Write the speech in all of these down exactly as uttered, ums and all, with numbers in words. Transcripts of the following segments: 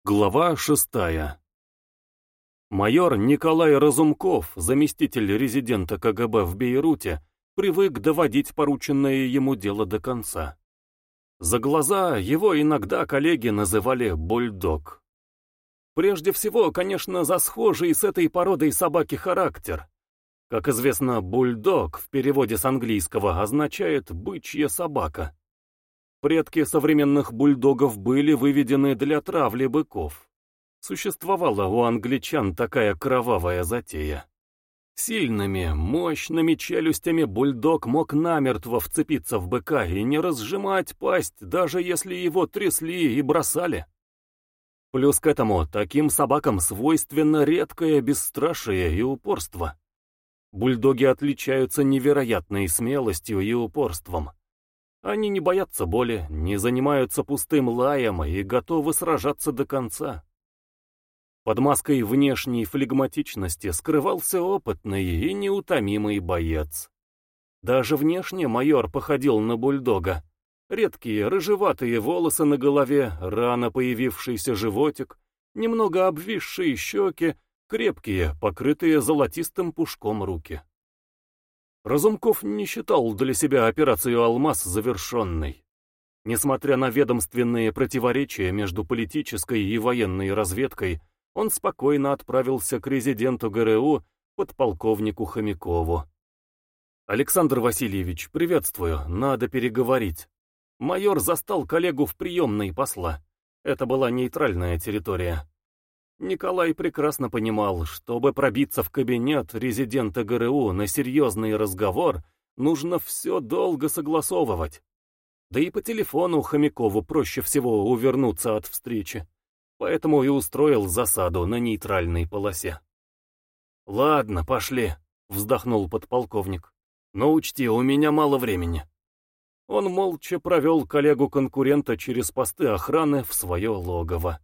Глава шестая. Майор Николай Разумков, заместитель резидента ка гэ бэ в Бейруте, привык доводить порученное ему дело до конца. За глаза его иногда коллеги называли «бульдог». Прежде всего, конечно, за схожий с этой породой собаки характер. Как известно, бульдог в переводе с английского означает «бычья собака». Предки современных бульдогов были выведены для травли быков. Существовала у англичан такая кровавая затея. Сильными, мощными челюстями бульдог мог намертво вцепиться в быка и не разжимать пасть, даже если его трясли и бросали. Плюс к этому, таким собакам свойственно редкое бесстрашие и упорство. Бульдоги отличаются невероятной смелостью и упорством. Они не боятся боли, не занимаются пустым лаем и готовы сражаться до конца. Под маской внешней флегматичности скрывался опытный и неутомимый боец. Даже внешне майор походил на бульдога. Редкие рыжеватые волосы на голове, рано появившийся животик, немного обвисшие щеки, крепкие, покрытые золотистым пушком руки. Разумков не считал для себя операцию «Алмаз» завершенной. Несмотря на ведомственные противоречия между политической и военной разведкой, он спокойно отправился к резиденту гэ эр у, подполковнику Хомякову. «Александр Васильевич, приветствую, надо переговорить». Майор застал коллегу в приемной посла. Это была нейтральная территория. Николай прекрасно понимал, чтобы пробиться в кабинет резидента гэ эр у на серьезный разговор, нужно все долго согласовывать. Да и по телефону Хомякову проще всего увернуться от встречи, поэтому и устроил засаду на нейтральной полосе. «Ладно, пошли», — вздохнул подполковник, — «но учти, у меня мало времени». Он молча провел коллегу-конкурента через посты охраны в свое логово.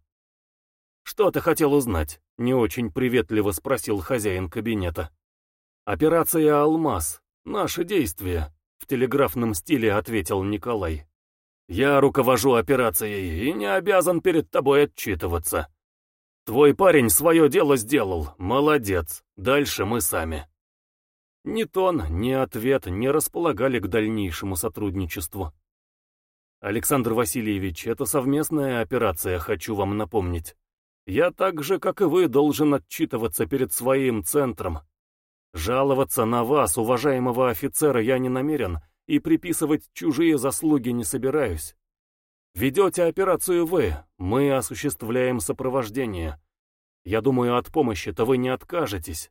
«Что ты хотел узнать?» — не очень приветливо спросил хозяин кабинета. «Операция «Алмаз». Наши действия», — в телеграфном стиле ответил Николай. «Я руковожу операцией и не обязан перед тобой отчитываться. Твой парень свое дело сделал, молодец, дальше мы сами». Ни тон, ни ответ не располагали к дальнейшему сотрудничеству. «Александр Васильевич, это совместная операция, хочу вам напомнить. Я так же, как и вы, должен отчитываться перед своим центром. Жаловаться на вас, уважаемого офицера, я не намерен, и приписывать чужие заслуги не собираюсь. Ведете операцию вы, мы осуществляем сопровождение. Я думаю, от помощи-то вы не откажетесь».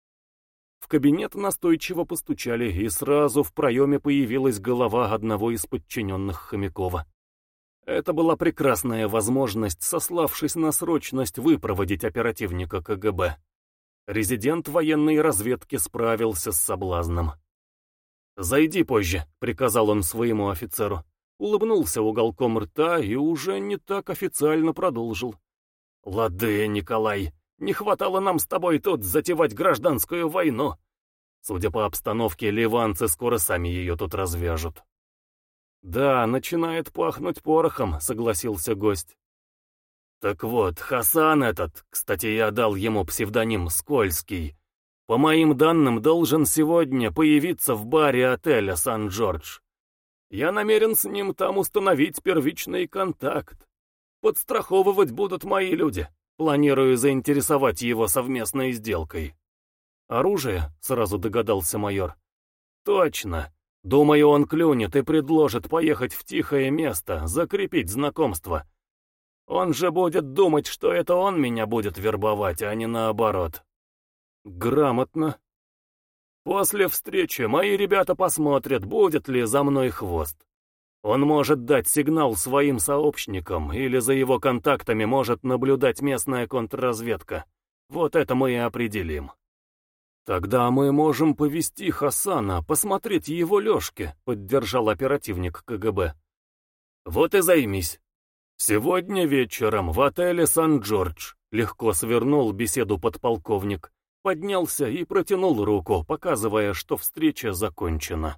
В кабинет настойчиво постучали, и сразу в проеме появилась голова одного из подчиненных Хомякова. Это была прекрасная возможность, сославшись на срочность, выпроводить оперативника ка гэ бэ. Резидент военной разведки справился с соблазном. «Зайди позже», — приказал он своему офицеру. Улыбнулся уголком рта и уже не так официально продолжил. «Лады, Николай, не хватало нам с тобой тут затевать гражданскую войну. Судя по обстановке, ливанцы скоро сами ее тут развяжут». «Да, начинает пахнуть порохом», — согласился гость. «Так вот, Хасан этот, кстати, я дал ему псевдоним Скользкий, по моим данным, должен сегодня появиться в баре отеля «Сан-Джордж». Я намерен с ним там установить первичный контакт. Подстраховывать будут мои люди. Планирую заинтересовать его совместной сделкой». «Оружие?» — сразу догадался майор. «Точно. Думаю, он клюнет и предложит поехать в тихое место, закрепить знакомство. Он же будет думать, что это он меня будет вербовать, а не наоборот». «Грамотно. После встречи мои ребята посмотрят, будет ли за мной хвост. Он может дать сигнал своим сообщникам, или за его контактами может наблюдать местная контрразведка. Вот это мы и определим». «Тогда мы можем повести Хасана, посмотреть его лёжки», — поддержал оперативник ка гэ бэ. «Вот и займись. Сегодня вечером в отеле «Сан-Джордж», — легко свернул беседу подполковник, поднялся и протянул руку, показывая, что встреча закончена.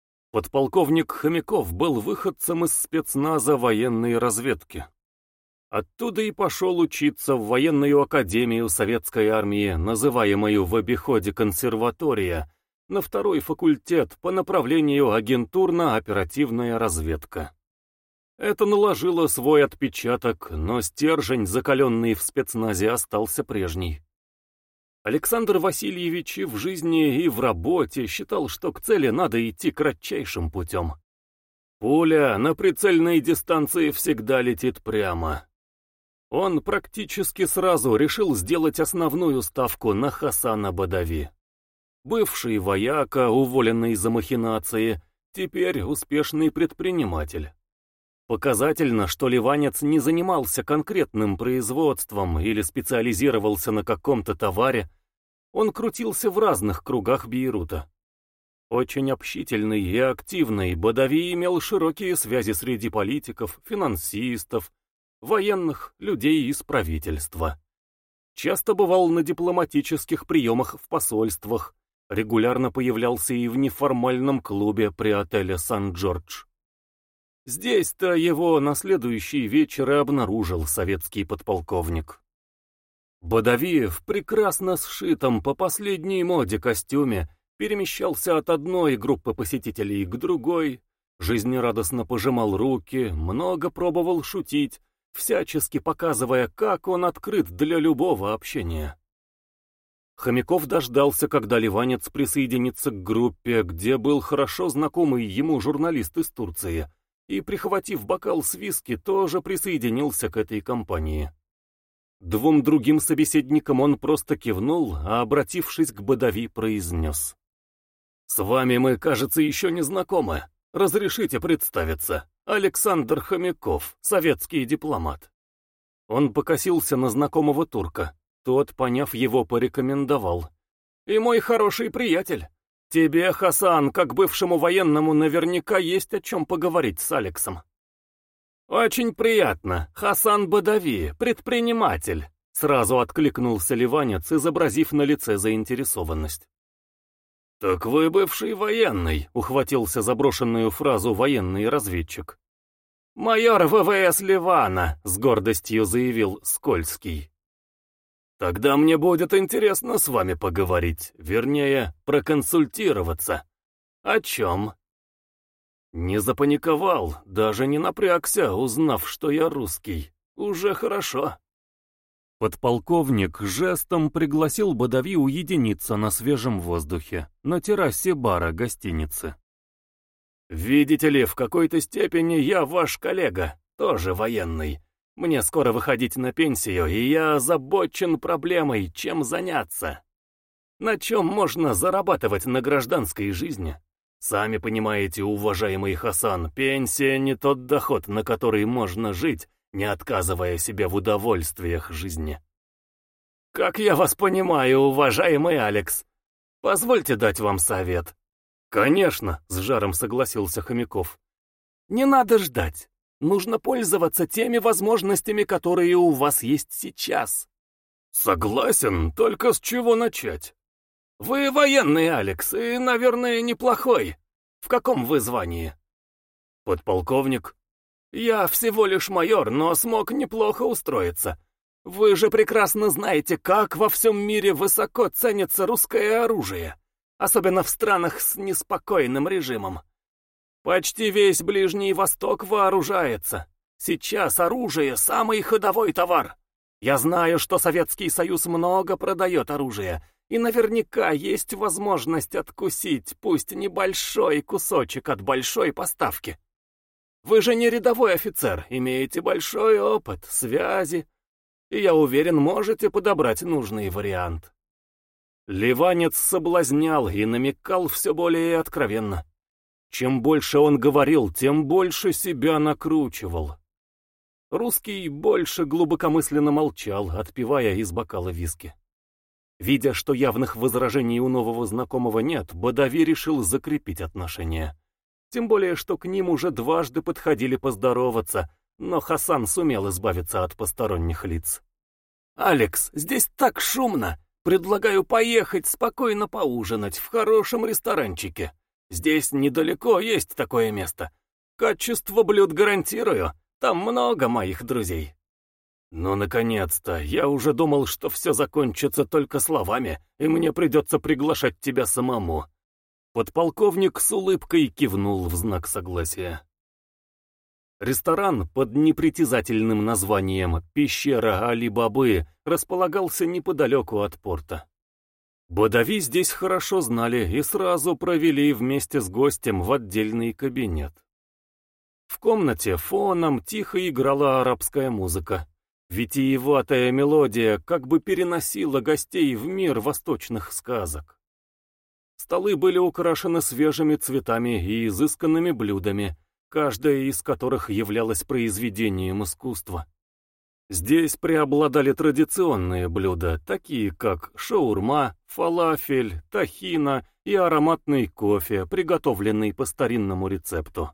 Подполковник Хомяков был выходцем из спецназа военной разведки. Оттуда и пошел учиться в военную академию советской армии, называемую в обиходе консерватория, на второй факультет по направлению агентурно-оперативная разведка. Это наложило свой отпечаток, но стержень, закаленный в спецназе, остался прежний. Александр Васильевич и в жизни, и в работе считал, что к цели надо идти кратчайшим путем. Пуля на прицельной дистанции всегда летит прямо. Он практически сразу решил сделать основную ставку на Хасана Бадави. Бывший вояка, уволенный за махинации, теперь успешный предприниматель. Показательно, что ливанец не занимался конкретным производством или специализировался на каком-то товаре, он крутился в разных кругах Бейрута. Очень общительный и активный, Бадави имел широкие связи среди политиков, финансистов, военных, людей из правительства. Часто бывал на дипломатических приемах в посольствах, регулярно появлялся и в неформальном клубе при отеле «Сан-Джордж». Здесь-то его на следующий вечер и обнаружил советский подполковник. Бадави в прекрасно сшитом по последней моде костюме перемещался от одной группы посетителей к другой, жизнерадостно пожимал руки, много пробовал шутить, всячески показывая, как он открыт для любого общения. Хомяков дождался, когда ливанец присоединится к группе, где был хорошо знакомый ему журналист из Турции, и, прихватив бокал с виски, тоже присоединился к этой компании. Двум другим собеседникам он просто кивнул, а, обратившись к Бадави, произнес: «С вами мы, кажется, еще не знакомы. Разрешите представиться. Александр Хомяков, советский дипломат». Он покосился на знакомого турка. Тот, поняв его, порекомендовал: «И мой хороший приятель. Тебе, Хасан, как бывшему военному, наверняка есть о чем поговорить с Алексом». «Очень приятно. Хасан Бадави, предприниматель», — сразу откликнулся ливанец, изобразив на лице заинтересованность. «Так вы бывший военный», — ухватился за брошенную фразу военный разведчик. «Майор ВВС Ливана», — с гордостью заявил Скользкий. «Тогда мне будет интересно с вами поговорить, вернее, проконсультироваться. О чем?» Не запаниковал, даже не напрягся, узнав, что я русский. Уже хорошо. Подполковник жестом пригласил Бадави уединиться на свежем воздухе, на террасе бара гостиницы. «Видите ли, в какой-то степени я ваш коллега, тоже военный. Мне скоро выходить на пенсию, и я озабочен проблемой, чем заняться. На чем можно зарабатывать на гражданской жизни? Сами понимаете, уважаемый Хасан, пенсия не тот доход, на который можно жить, не отказывая себе в удовольствиях жизни». «Как я вас понимаю, уважаемый Алекс. Позвольте дать вам совет». «Конечно», — с жаром согласился Хомяков. «Не надо ждать. Нужно пользоваться теми возможностями, которые у вас есть сейчас». «Согласен, только с чего начать?» «Вы военный, Алекс, и, наверное, неплохой. В каком вы звании?» «Подполковник». «Я всего лишь майор, но смог неплохо устроиться. Вы же прекрасно знаете, как во всем мире высоко ценится русское оружие, особенно в странах с неспокойным режимом. Почти весь Ближний Восток вооружается. Сейчас оружие — самый ходовой товар. Я знаю, что Советский Союз много продает оружия, и наверняка есть возможность откусить, пусть небольшой кусочек от большой поставки. Вы же не рядовой офицер, имеете большой опыт, связи, и, я уверен, можете подобрать нужный вариант». Ливанец соблазнял и намекал все более откровенно. Чем больше он говорил, тем больше себя накручивал. Русский больше глубокомысленно молчал, отпивая из бокала виски. Видя, что явных возражений у нового знакомого нет, Бадави решил закрепить отношения. Тем более, что к ним уже дважды подходили поздороваться, но Хасан сумел избавиться от посторонних лиц. «Алекс, здесь так шумно! Предлагаю поехать спокойно поужинать в хорошем ресторанчике. Здесь недалеко есть такое место. Качество блюд гарантирую, там много моих друзей». «Ну, наконец-то! Я уже думал, что все закончится только словами, и мне придется приглашать тебя самому». Подполковник с улыбкой кивнул в знак согласия. Ресторан под непритязательным названием «Пещера Али-Бабы» располагался неподалеку от порта. Бадави здесь хорошо знали и сразу провели вместе с гостем в отдельный кабинет. В комнате фоном тихо играла арабская музыка. Витиеватая мелодия как бы переносила гостей в мир восточных сказок. Столы были украшены свежими цветами и изысканными блюдами, каждое из которых являлось произведением искусства. Здесь преобладали традиционные блюда, такие как шаурма, фалафель, тахина и ароматный кофе, приготовленный по старинному рецепту.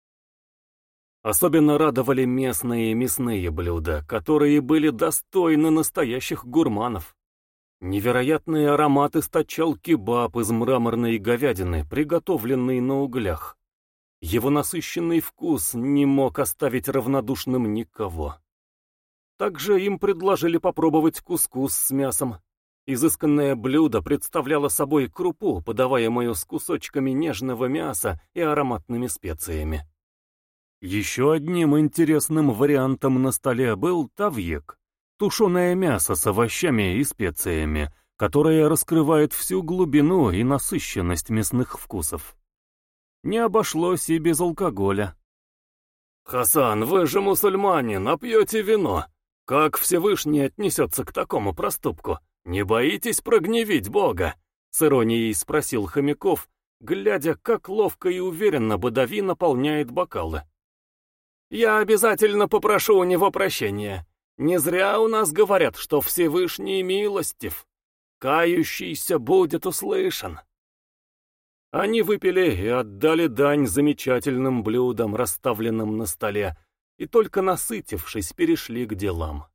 Особенно радовали местные мясные блюда, которые были достойны настоящих гурманов. Невероятный аромат источал кебаб из мраморной говядины, приготовленный на углях. Его насыщенный вкус не мог оставить равнодушным никого. Также им предложили попробовать кускус с мясом. Изысканное блюдо представляло собой крупу, подаваемую с кусочками нежного мяса и ароматными специями. Еще одним интересным вариантом на столе был тавьек, тушеное мясо с овощами и специями, которое раскрывает всю глубину и насыщенность мясных вкусов. Не обошлось и без алкоголя. «Хасан, вы же мусульманин, а пьете вино. Как Всевышний отнесется к такому проступку? Не боитесь прогневить Бога?» — с иронией спросил Хомяков, глядя, как ловко и уверенно Бадави наполняет бокалы. «Я обязательно попрошу у него прощения. Не зря у нас говорят, что Всевышний милостив. Кающийся будет услышан». Они выпили и отдали дань замечательным блюдам, расставленным на столе, и только насытившись, перешли к делам.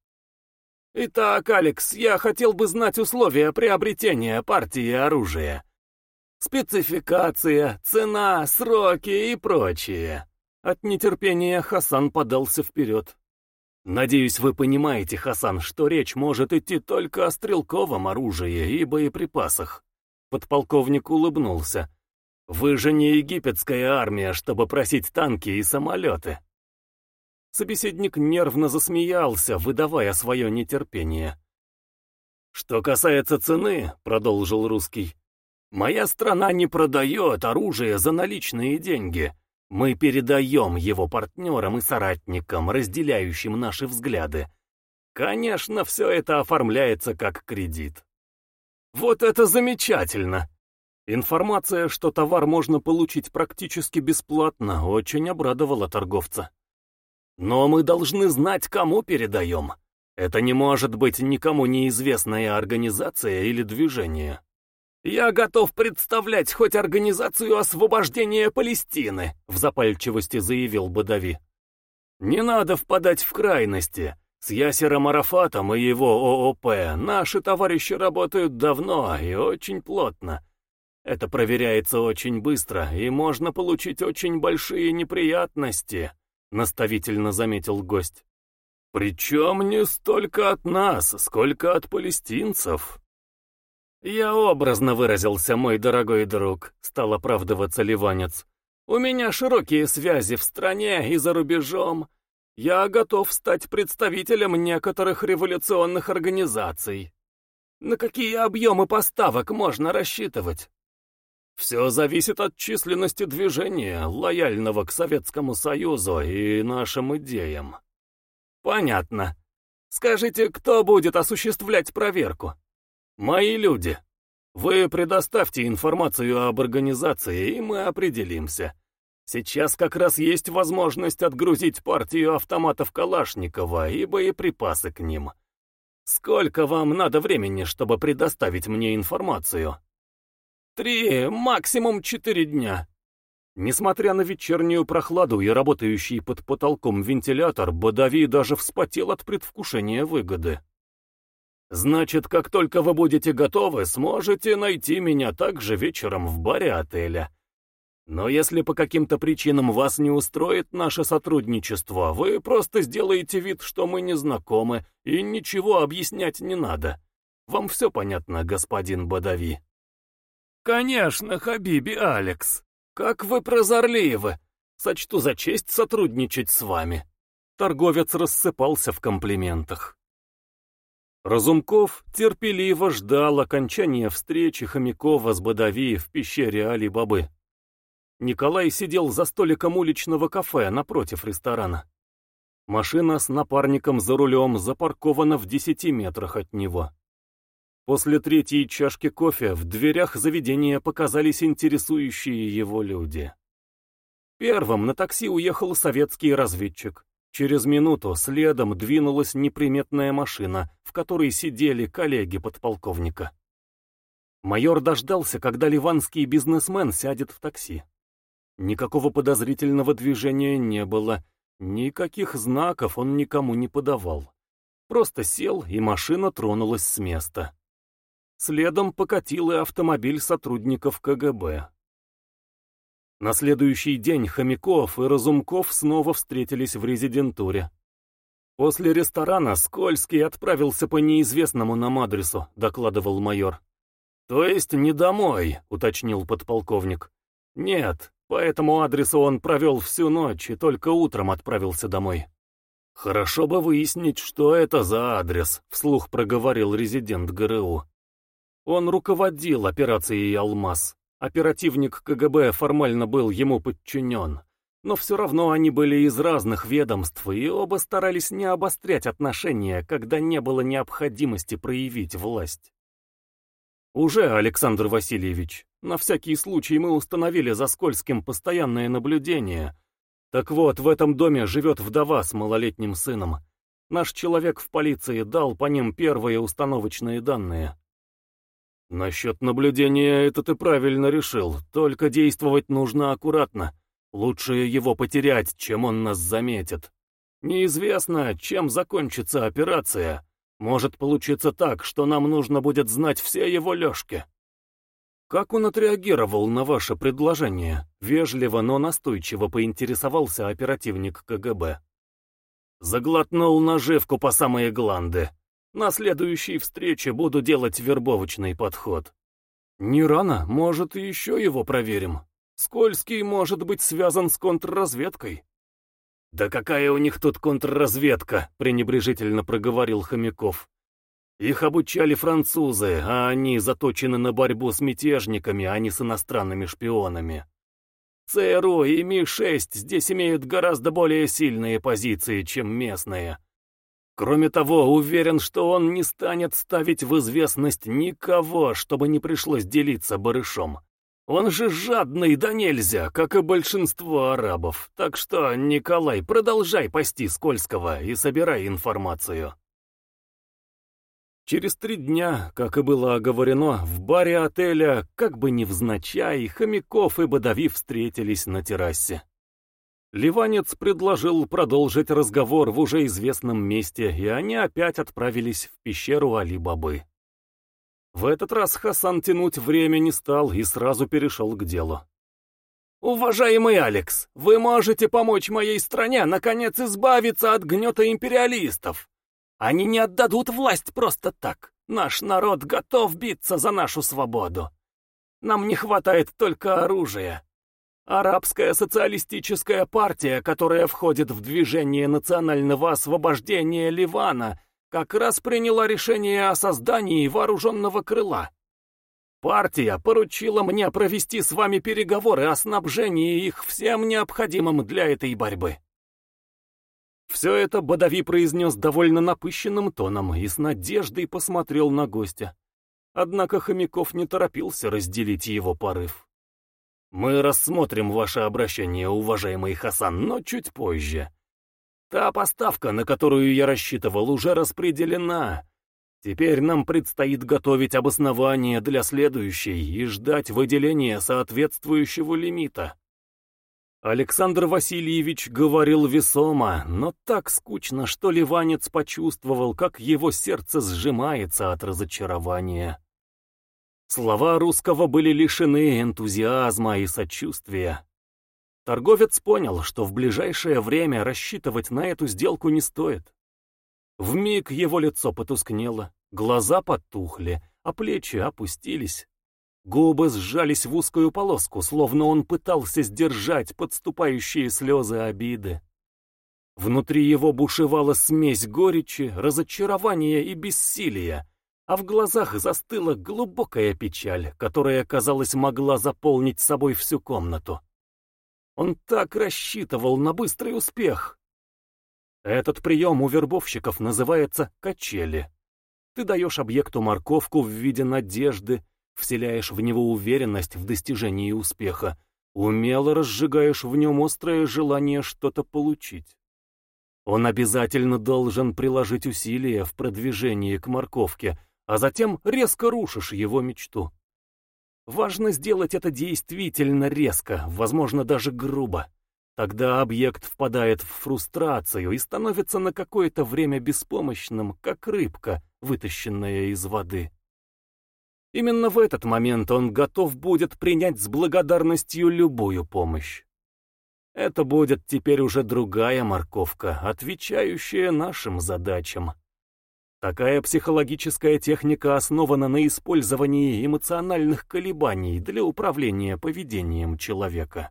«Итак, Алекс, я хотел бы знать условия приобретения партии оружия. Спецификация, цена, сроки и прочее». От нетерпения Хасан подался вперед. «Надеюсь, вы понимаете, Хасан, что речь может идти только о стрелковом оружии и боеприпасах». Подполковник улыбнулся. «Вы же не египетская армия, чтобы просить танки и самолеты». Собеседник нервно засмеялся, выдавая свое нетерпение. «Что касается цены, — продолжил русский, — моя страна не продает оружие за наличные деньги. Мы передаем его партнерам и соратникам, разделяющим наши взгляды. Конечно, все это оформляется как кредит». «Вот это замечательно!» Информация, что товар можно получить практически бесплатно, очень обрадовала торговца. «Но мы должны знать, кому передаем. Это не может быть никому неизвестная организация или движение». «Я готов представлять хоть организацию освобождения Палестины», — в запальчивости заявил Бадави. «Не надо впадать в крайности. С Ясером Арафатом и его ООП наши товарищи работают давно и очень плотно. Это проверяется очень быстро, и можно получить очень большие неприятности», — наставительно заметил гость. «Причем не столько от нас, сколько от палестинцев». «Я образно выразился, мой дорогой друг», — стал оправдываться ливанец. «У меня широкие связи в стране и за рубежом. Я готов стать представителем некоторых революционных организаций. На какие объемы поставок можно рассчитывать?» «Все зависит от численности движения, лояльного к Советскому Союзу и нашим идеям». «Понятно. Скажите, кто будет осуществлять проверку?» «Мои люди. Вы предоставьте информацию об организации, и мы определимся. Сейчас как раз есть возможность отгрузить партию автоматов Калашникова и боеприпасы к ним. Сколько вам надо времени, чтобы предоставить мне информацию?» «Три, максимум четыре дня». Несмотря на вечернюю прохладу и работающий под потолком вентилятор, Бадави даже вспотел от предвкушения выгоды. «Значит, как только вы будете готовы, сможете найти меня также вечером в баре отеля. Но если по каким-то причинам вас не устроит наше сотрудничество, вы просто сделаете вид, что мы не знакомы, и ничего объяснять не надо. Вам все понятно, господин Бадави?» «Конечно, Хабиби Алекс. Как вы прозорливы. Сочту за честь сотрудничать с вами». Торговец рассыпался в комплиментах. Разумков терпеливо ждал окончания встречи Хомякова с Бадави в пещере Али-Бабы. Николай сидел за столиком уличного кафе напротив ресторана. Машина с напарником за рулем запаркована в десяти метрах от него. После третьей чашки кофе в дверях заведения показались интересующие его люди. Первым на такси уехал советский разведчик. Через минуту следом двинулась неприметная машина, в которой сидели коллеги подполковника. Майор дождался, когда ливанский бизнесмен сядет в такси. Никакого подозрительного движения не было, никаких знаков он никому не подавал. Просто сел, и машина тронулась с места. Следом покатил и автомобиль сотрудников ка гэ бэ. На следующий день Хомяков и Разумков снова встретились в резидентуре. После ресторана Скользкий отправился по неизвестному нам адресу, докладывал майор. «То есть не домой», — уточнил подполковник. «Нет, по этому адресу он провел всю ночь и только утром отправился домой». «Хорошо бы выяснить, что это за адрес», — вслух проговорил резидент гэ эр у. Он руководил операцией «Алмаз». Оперативник ка гэ бэ формально был ему подчинен, но все равно они были из разных ведомств, и оба старались не обострять отношения, когда не было необходимости проявить власть. «Уже, Александр Васильевич, на всякий случай мы установили за Скользким постоянное наблюдение. Так вот, в этом доме живет вдова с малолетним сыном. Наш человек в полиции дал по ним первые установочные данные». «Насчет наблюдения это ты правильно решил, только действовать нужно аккуратно. Лучше его потерять, чем он нас заметит. Неизвестно, чем закончится операция. Может получиться так, что нам нужно будет знать все его лёжки». «Как он отреагировал на ваше предложение?» Вежливо, но настойчиво поинтересовался оперативник ка гэ бэ. «Заглотнул наживку по самые гланды. На следующей встрече буду делать вербовочный подход». «Не рано, может, еще его проверим. Скользкий может быть связан с контрразведкой». «Да какая у них тут контрразведка?» — пренебрежительно проговорил Хомяков. «Их обучали французы, а они заточены на борьбу с мятежниками, а не с иностранными шпионами. цэ эр у и эм и шесть здесь имеют гораздо более сильные позиции, чем местные. Кроме того, уверен, что он не станет ставить в известность никого, чтобы не пришлось делиться барышом. Он же жадный да нельзя, как и большинство арабов. Так что, Николай, продолжай пасти Скользкого и собирай информацию». Через три дня, как и было оговорено, в баре отеля, как бы невзначай, Хомяков и Бадави встретились на террасе. Ливанец предложил продолжить разговор в уже известном месте, и они опять отправились в пещеру Али-Бабы. В этот раз Хасан тянуть время не стал и сразу перешел к делу. «Уважаемый Алекс, вы можете помочь моей стране наконец избавиться от гнета империалистов. Они не отдадут власть просто так. Наш народ готов биться за нашу свободу. Нам не хватает только оружия. Арабская социалистическая партия, которая входит в движение национального освобождения Ливана, как раз приняла решение о создании вооруженного крыла. Партия поручила мне провести с вами переговоры о снабжении их всем необходимым для этой борьбы». Все это Бадави произнес довольно напыщенным тоном и с надеждой посмотрел на гостя. Однако Хомяков не торопился разделить его порыв. «Мы рассмотрим ваше обращение, уважаемый Хасан, но чуть позже. Та поставка, на которую я рассчитывал, уже распределена. Теперь нам предстоит готовить обоснование для следующей и ждать выделения соответствующего лимита». Александр Васильевич говорил весомо, но так скучно, что ливанец почувствовал, как его сердце сжимается от разочарования. Слова русского были лишены энтузиазма и сочувствия. Торговец понял, что в ближайшее время рассчитывать на эту сделку не стоит. Вмиг его лицо потускнело, глаза потухли, а плечи опустились. Губы сжались в узкую полоску, словно он пытался сдержать подступающие слезы обиды. Внутри его бушевала смесь горечи, разочарования и бессилия, а в глазах застыла глубокая печаль, которая, казалось, могла заполнить собой всю комнату. Он так рассчитывал на быстрый успех. Этот прием у вербовщиков называется «качели». Ты даешь объекту морковку в виде надежды, вселяешь в него уверенность в достижении успеха, умело разжигаешь в нем острое желание что-то получить. Он обязательно должен приложить усилия в продвижении к морковке, а затем резко рушишь его мечту. Важно сделать это действительно резко, возможно, даже грубо. Тогда объект впадает в фрустрацию и становится на какое-то время беспомощным, как рыбка, вытащенная из воды. Именно в этот момент он готов будет принять с благодарностью любую помощь. Это будет теперь уже другая морковка, отвечающая нашим задачам. Такая психологическая техника основана на использовании эмоциональных колебаний для управления поведением человека.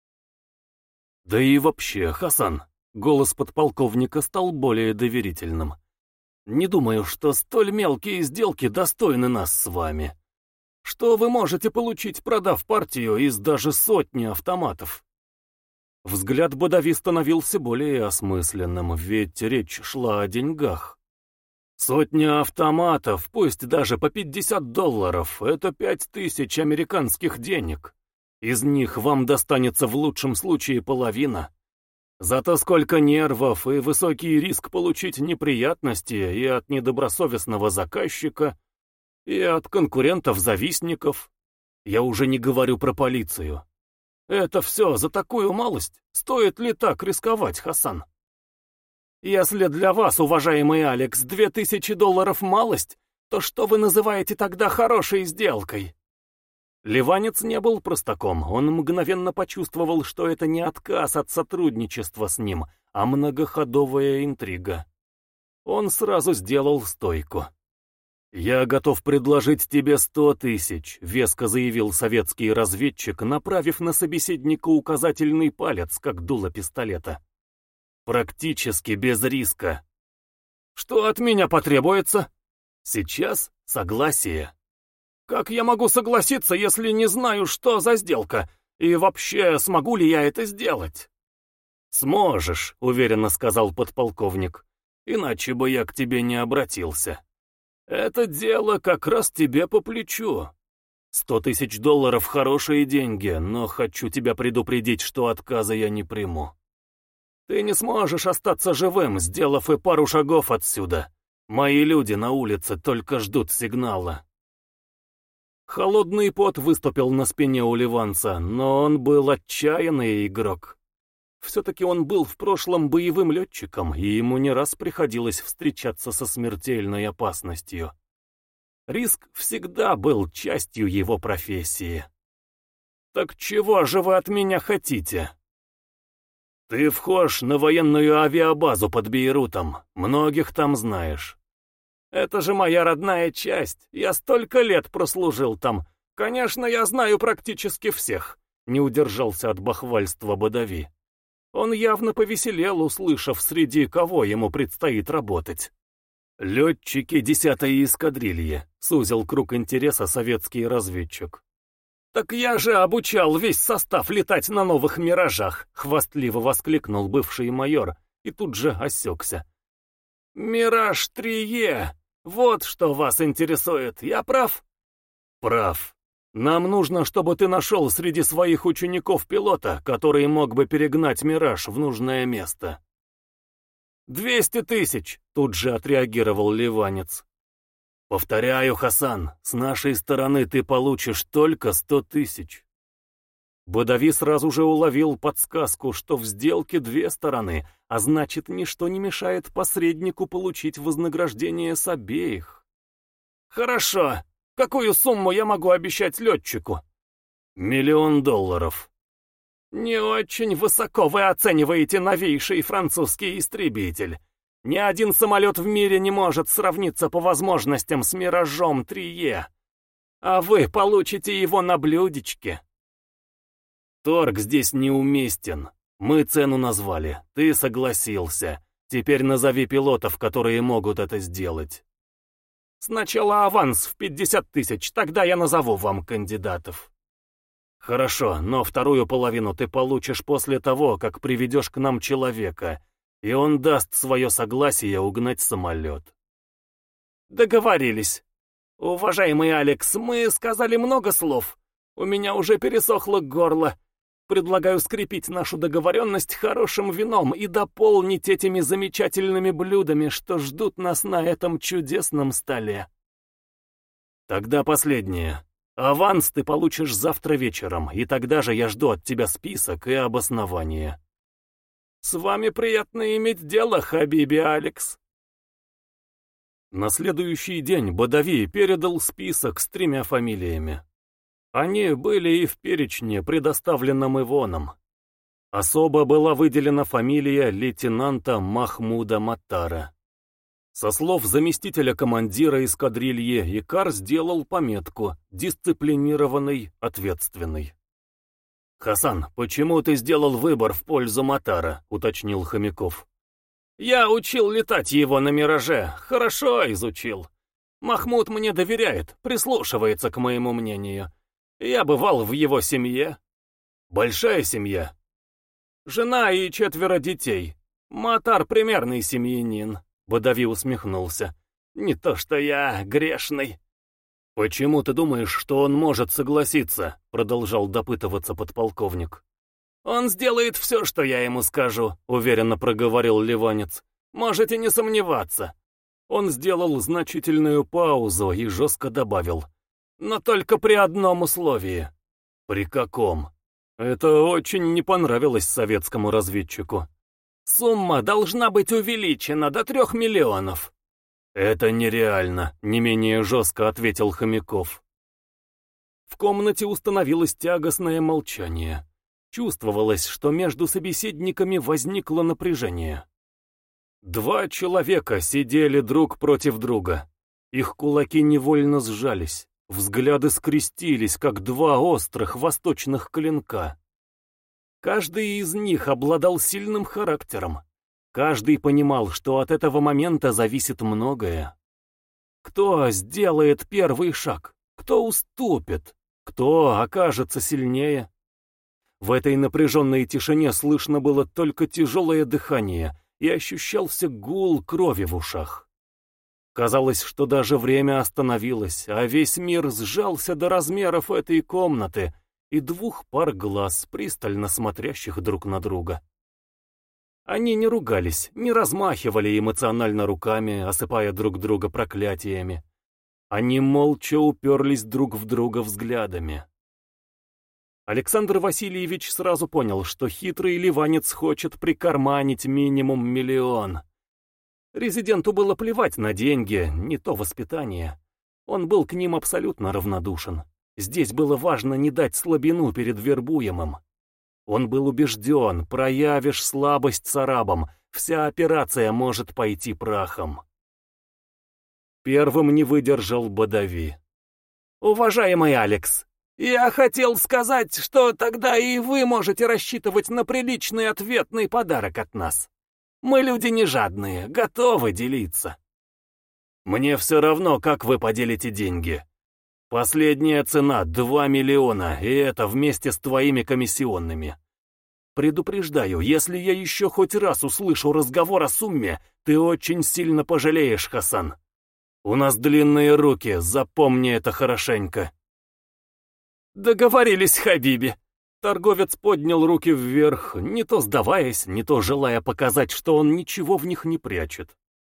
Да и вообще, Хасан, голос подполковника стал более доверительным. Не думаю, что столь мелкие сделки достойны нас с вами. Что вы можете получить, продав партию из даже сотни автоматов? Взгляд Бадави становился более осмысленным, ведь речь шла о деньгах. Сотня автоматов, пусть даже по пятьдесят долларов, это пять тысяч американских денег. Из них вам достанется в лучшем случае половина. Зато сколько нервов и высокий риск получить неприятности и от недобросовестного заказчика, и от конкурентов-завистников. Я уже не говорю про полицию. Это все за такую малость? Стоит ли так рисковать, Хасан? Если для вас, уважаемый Алекс, две тысячи долларов малость, то что вы называете тогда хорошей сделкой? Ливанец не был простаком, он мгновенно почувствовал, что это не отказ от сотрудничества с ним, а многоходовая интрига. Он сразу сделал стойку. «Я готов предложить тебе сто тысяч», — веско заявил советский разведчик, направив на собеседника указательный палец, как дуло пистолета. «Практически без риска». «Что от меня потребуется?» «Сейчас согласие». «Как я могу согласиться, если не знаю, что за сделка? И вообще, смогу ли я это сделать?» «Сможешь», — уверенно сказал подполковник. «Иначе бы я к тебе не обратился. Это дело как раз тебе по плечу. Сто тысяч долларов — хорошие деньги, но хочу тебя предупредить, что отказа я не приму. Ты не сможешь остаться живым, сделав и пару шагов отсюда. Мои люди на улице только ждут сигнала». Холодный пот выступил на спине у ливанца, но он был отчаянный игрок. Все-таки он был в прошлом боевым летчиком, и ему не раз приходилось встречаться со смертельной опасностью. Риск всегда был частью его профессии. «Так чего же вы от меня хотите?» «Ты вхож на военную авиабазу под Бейрутом, многих там знаешь. Это же моя родная часть, я столько лет прослужил там. Конечно, я знаю практически всех», — не удержался от бахвальства Бадави. Он явно повеселел, услышав, среди кого ему предстоит работать. «Летчики десятой эскадрильи», — сузил круг интереса советский разведчик. «Так я же обучал весь состав летать на новых «Миражах», — хвастливо воскликнул бывший майор и тут же осекся. «Мираж три Е, вот что вас интересует, я прав?» «Прав. Нам нужно, чтобы ты нашел среди своих учеников пилота, который мог бы перегнать «Мираж» в нужное место». «Двести тысяч!» — тут же отреагировал ливанец. «Повторяю, Хасан, с нашей стороны ты получишь только сто тысяч». Бадави сразу же уловил подсказку, что в сделке две стороны, а значит, ничто не мешает посреднику получить вознаграждение с обеих. «Хорошо. Какую сумму я могу обещать летчику? Миллион долларов. Не очень высоко вы оцениваете новейший французский истребитель. Ни один самолет в мире не может сравниться по возможностям с «Миражом три Е». А вы получите его на блюдечке. Торг здесь неуместен. Мы цену назвали, ты согласился. Теперь назови пилотов, которые могут это сделать. Сначала аванс в пятьдесят тысяч, тогда я назову вам кандидатов. Хорошо, но вторую половину ты получишь после того, как приведешь к нам человека, и он даст свое согласие угнать самолет. Договорились. Уважаемый Алекс, мы сказали много слов. У меня уже пересохло горло. Предлагаю скрепить нашу договоренность хорошим вином и дополнить этими замечательными блюдами, что ждут нас на этом чудесном столе. Тогда последнее. Аванс ты получишь завтра вечером, и тогда же я жду от тебя список и обоснование. С вами приятно иметь дело, Хабиби Алекс. На следующий день Бадави передал список с тремя фамилиями. Они были и в перечне, предоставленном Ивоном. Особо была выделена фамилия лейтенанта Махмуда Маттара. Со слов заместителя командира эскадрильи Икар сделал пометку «дисциплинированный, ответственный». «Хасан, почему ты сделал выбор в пользу Маттара?» — уточнил Хомяков. «Я учил летать его на «Мираже», хорошо изучил. Махмуд мне доверяет, прислушивается к моему мнению. Я бывал в его семье. Большая семья. Жена и четверо детей. Маттар примерный семьянин». Бадави усмехнулся. «Не то что я грешный». «Почему ты думаешь, что он может согласиться?» — продолжал допытываться подполковник. «Он сделает все, что я ему скажу», — уверенно проговорил ливанец. «Можете не сомневаться». Он сделал значительную паузу и жестко добавил. «Но только при одном условии». «При каком?» Это очень не понравилось советскому разведчику. «Сумма должна быть увеличена до трех миллионов». «Это нереально», — не менее жестко ответил Хомяков. В комнате установилось тягостное молчание. Чувствовалось, что между собеседниками возникло напряжение. Два человека сидели друг против друга. Их кулаки невольно сжались, взгляды скрестились, как два острых восточных клинка. Каждый из них обладал сильным характером. Каждый понимал, что от этого момента зависит многое. Кто сделает первый шаг? Кто уступит? Кто окажется сильнее? В этой напряженной тишине слышно было только тяжелое дыхание и ощущался гул крови в ушах. Казалось, что даже время остановилось, а весь мир сжался до размеров этой комнаты и двух пар глаз, пристально смотрящих друг на друга. Они не ругались, не размахивали эмоционально руками, осыпая друг друга проклятиями. Они молча уперлись друг в друга взглядами. Александр Васильевич сразу понял, что хитрый ливанец хочет прикарманить минимум миллион. Резиденту было плевать на деньги, не то воспитание. Он был к ним абсолютно равнодушен. Здесь было важно не дать слабину перед вербуемым. Он был убежден, проявишь слабость с арабом, вся операция может пойти прахом. Первым не выдержал Бадави. «Уважаемый Алекс, я хотел сказать, что тогда и вы можете рассчитывать на приличный ответный подарок от нас. Мы люди не жадные, готовы делиться». «Мне все равно, как вы поделите деньги. Последняя цена — два миллиона, и это вместе с твоими комиссионными. Предупреждаю, если я еще хоть раз услышу разговор о сумме, ты очень сильно пожалеешь, Хасан. У нас длинные руки, запомни это хорошенько». «Договорились, Хабиби». Торговец поднял руки вверх, не то сдаваясь, не то желая показать, что он ничего в них не прячет.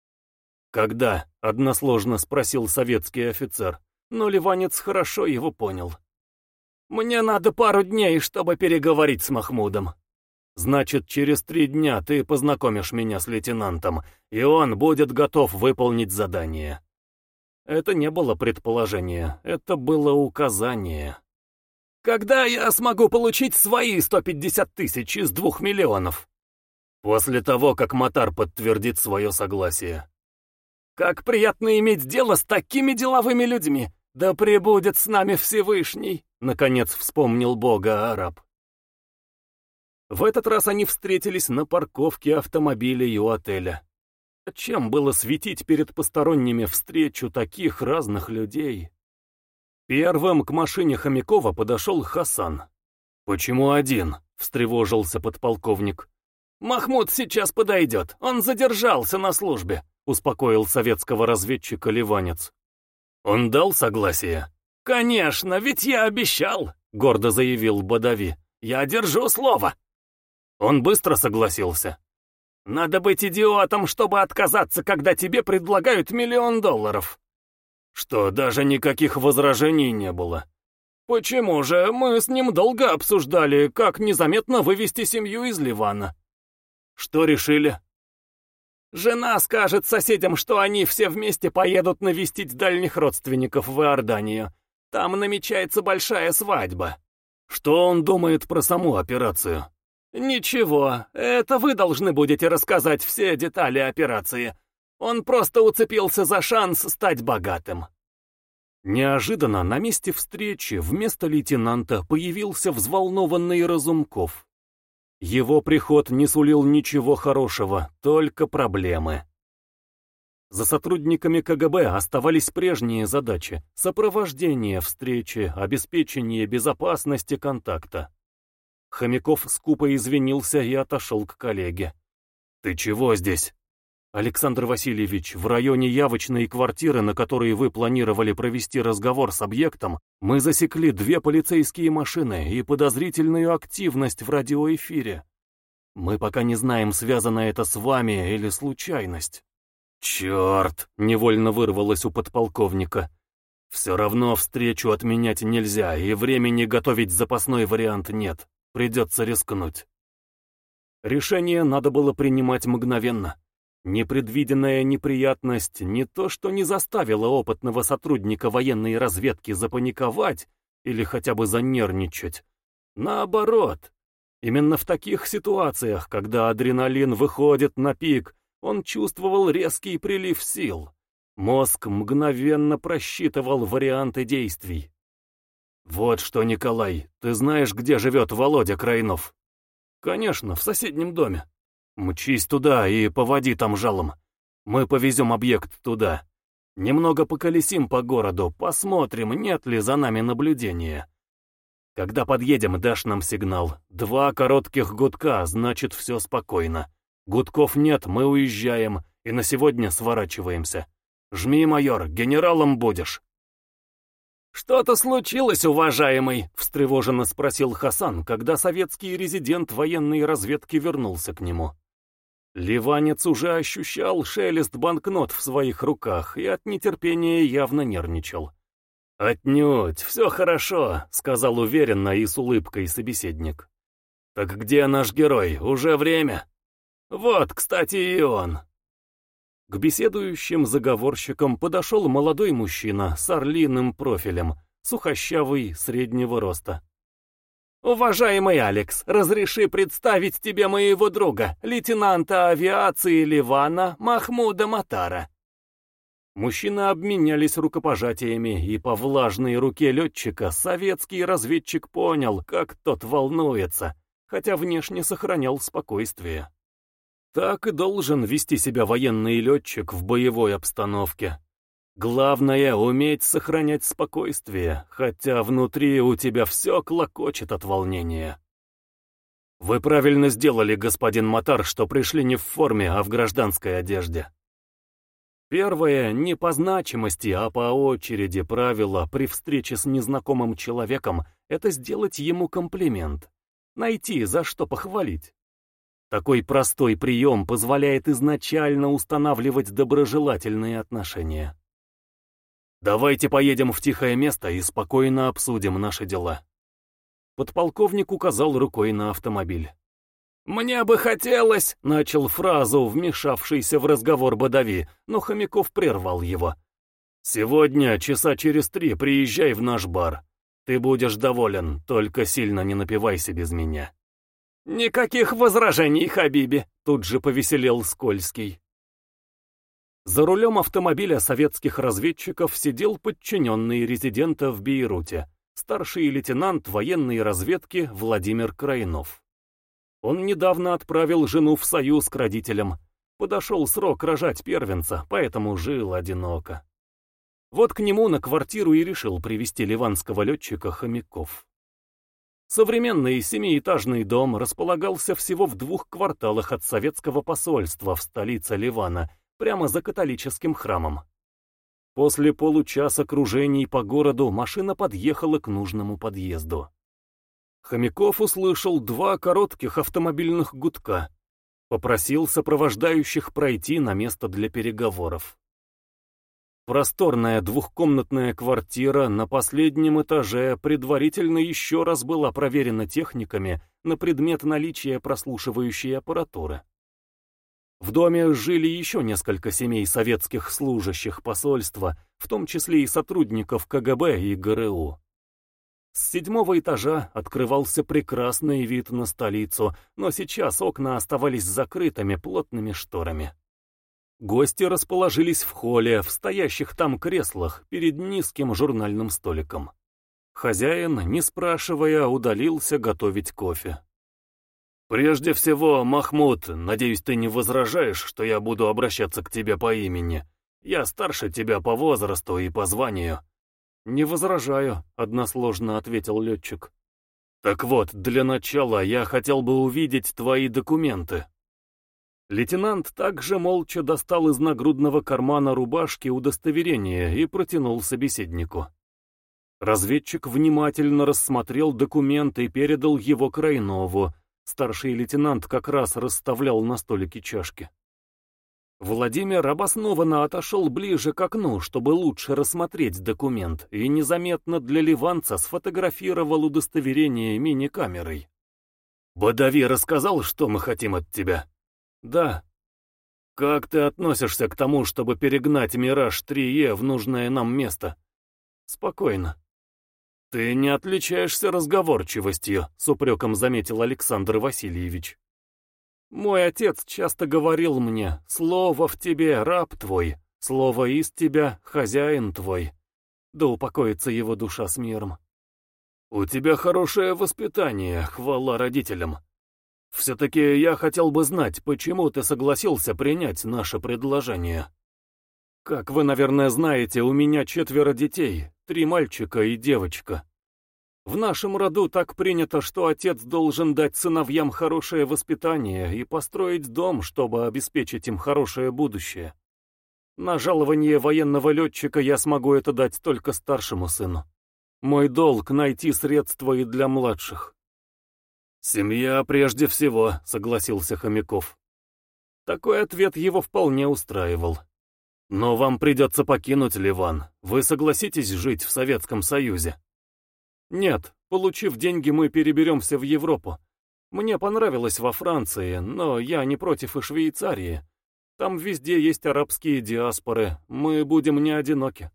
«Когда?» — односложно спросил советский офицер, но ливанец хорошо его понял. «Мне надо пару дней, чтобы переговорить с Махмудом». «Значит, через три дня ты познакомишь меня с лейтенантом, и он будет готов выполнить задание». Это не было предположение, это было указание. «Когда я смогу получить свои сто пятьдесят тысяч из двух миллионов?» «После того, как Матар подтвердит свое согласие». «Как приятно иметь дело с такими деловыми людьми! Да пребудет с нами Всевышний!» — наконец вспомнил Бога араб. В этот раз они встретились на парковке автомобилей у отеля. Чем было светить перед посторонними встречу таких разных людей? Первым к машине Хомякова подошел Хасан. «Почему один?» — встревожился подполковник. «Махмуд сейчас подойдет, он задержался на службе», — успокоил советского разведчика ливанец. «Он дал согласие?» «Конечно, ведь я обещал», — гордо заявил Бадави. «Я держу слово». Он быстро согласился. «Надо быть идиотом, чтобы отказаться, когда тебе предлагают миллион долларов». «Что, даже никаких возражений не было?» «Почему же? Мы с ним долго обсуждали, как незаметно вывести семью из Ливана». «Что решили?» «Жена скажет соседям, что они все вместе поедут навестить дальних родственников в Иорданию. Там намечается большая свадьба». «Что он думает про саму операцию?» «Ничего, это вы должны будете рассказать все детали операции. Он просто уцепился за шанс стать богатым». Неожиданно на месте встречи вместо лейтенанта появился взволнованный Разумков. Его приход не сулил ничего хорошего, только проблемы. За сотрудниками ка гэ бэ оставались прежние задачи: сопровождение встречи, обеспечение безопасности контакта. Хомяков скупо извинился и отошел к коллеге. «Ты чего здесь?» «Александр Васильевич, в районе явочной квартиры, на которой вы планировали провести разговор с объектом, мы засекли две полицейские машины и подозрительную активность в радиоэфире. Мы пока не знаем, связано это с вами или случайность». «Черт!» — невольно вырвалось у подполковника. «Все равно встречу отменять нельзя, и времени готовить запасной вариант нет. Придется рискнуть». Решение надо было принимать мгновенно. Непредвиденная неприятность не то что не заставила опытного сотрудника военной разведки запаниковать или хотя бы занервничать. Наоборот, именно в таких ситуациях, когда адреналин выходит на пик, он чувствовал резкий прилив сил. Мозг мгновенно просчитывал варианты действий. «Вот что, Николай, ты знаешь, где живет Володя Крайнов?» «Конечно, в соседнем доме». «Мчись туда и поводи там жалом. Мы повезем объект туда. Немного поколесим по городу, посмотрим, нет ли за нами наблюдения. Когда подъедем, дашь нам сигнал. Два коротких гудка, значит, все спокойно. Гудков нет, мы уезжаем, и на сегодня сворачиваемся. Жми, майор, генералом будешь». «Что-то случилось, уважаемый?» — встревоженно спросил Хасан, когда советский резидент военной разведки вернулся к нему. Ливанец уже ощущал шелест банкнот в своих руках и от нетерпения явно нервничал. «Отнюдь, все хорошо», — сказал уверенно и с улыбкой собеседник. «Так где наш герой? Уже время?» «Вот, кстати, и он». К беседующим заговорщикам подошел молодой мужчина с орлиным профилем, сухощавый, среднего роста. «Уважаемый Алекс, разреши представить тебе моего друга, лейтенанта авиации Ливана Махмуда Матара». Мужчины обменялись рукопожатиями, и по влажной руке летчика советский разведчик понял, как тот волнуется, хотя внешне сохранял спокойствие. Так и должен вести себя военный летчик в боевой обстановке. Главное — уметь сохранять спокойствие, хотя внутри у тебя все клокочет от волнения. Вы правильно сделали, господин Матар, что пришли не в форме, а в гражданской одежде. Первое, не по значимости, а по очереди правило при встрече с незнакомым человеком — это сделать ему комплимент, найти за что похвалить. Такой простой прием позволяет изначально устанавливать доброжелательные отношения. Давайте поедем в тихое место и спокойно обсудим наши дела. Подполковник указал рукой на автомобиль. «Мне бы хотелось», — начал фразу, вмешавшийся в разговор Бадави, но Хомяков прервал его. Сегодня часа через три приезжай в наш бар. Ты будешь доволен, только сильно не напивайся без меня». «Никаких возражений, Хабиби», — тут же повеселел Скользкий. За рулем автомобиля советских разведчиков сидел подчиненный резидента в Бейруте, старший лейтенант военной разведки Владимир Крайнов. Он недавно отправил жену в союз к родителям. Подошел срок рожать первенца, поэтому жил одиноко. Вот к нему на квартиру и решил привезти ливанского летчика Хомяков. Современный семиэтажный дом располагался всего в двух кварталах от советского посольства в столице Ливана, прямо за католическим храмом. После получаса кружений по городу машина подъехала к нужному подъезду. Хомяков услышал два коротких автомобильных гудка. Попросил сопровождающих пройти на место для переговоров. Просторная двухкомнатная квартира на последнем этаже предварительно еще раз была проверена техниками на предмет наличия прослушивающей аппаратуры. В доме жили еще несколько семей советских служащих посольства, в том числе и сотрудников ка гэ бэ и гэ эр у. С седьмого этажа открывался прекрасный вид на столицу, но сейчас окна оставались закрытыми плотными шторами. Гости расположились в холле, в стоящих там креслах, перед низким журнальным столиком. Хозяин, не спрашивая, удалился готовить кофе. «Прежде всего, Махмуд, надеюсь, ты не возражаешь, что я буду обращаться к тебе по имени. Я старше тебя по возрасту и по званию». «Не возражаю», — односложно ответил летчик. «Так вот, для начала я хотел бы увидеть твои документы». Лейтенант также молча достал из нагрудного кармана рубашки удостоверение и протянул собеседнику. Разведчик внимательно рассмотрел документ и передал его Крайнову. Старший лейтенант как раз расставлял на столике чашки. Владимир обоснованно отошел ближе к окну, чтобы лучше рассмотреть документ, и незаметно для ливанца сфотографировал удостоверение мини-камерой. «Бадави рассказал, что мы хотим от тебя?» «Да». «Как ты относишься к тому, чтобы перегнать Мираж три е в нужное нам место?» «Спокойно». «Ты не отличаешься разговорчивостью», — с упреком заметил Александр Васильевич. «Мой отец часто говорил мне: слово в тебе, раб твой, слово из тебя, хозяин твой. Да упокоится его душа с миром». «У тебя хорошее воспитание, хвала родителям. Все-таки я хотел бы знать, почему ты согласился принять наше предложение. Как вы, наверное, знаете, у меня четверо детей, три мальчика и девочка. В нашем роду так принято, что отец должен дать сыновьям хорошее воспитание и построить дом, чтобы обеспечить им хорошее будущее. На жалование военного летчика я смогу это дать только старшему сыну. Мой долг — найти средства и для младших». «Семья прежде всего», — согласился Хомяков. Такой ответ его вполне устраивал. «Но вам придется покинуть Ливан. Вы согласитесь жить в Советском Союзе?» «Нет, получив деньги, мы переберемся в Европу. Мне понравилось во Франции, но я не против и Швейцарии. Там везде есть арабские диаспоры, мы будем не одиноки».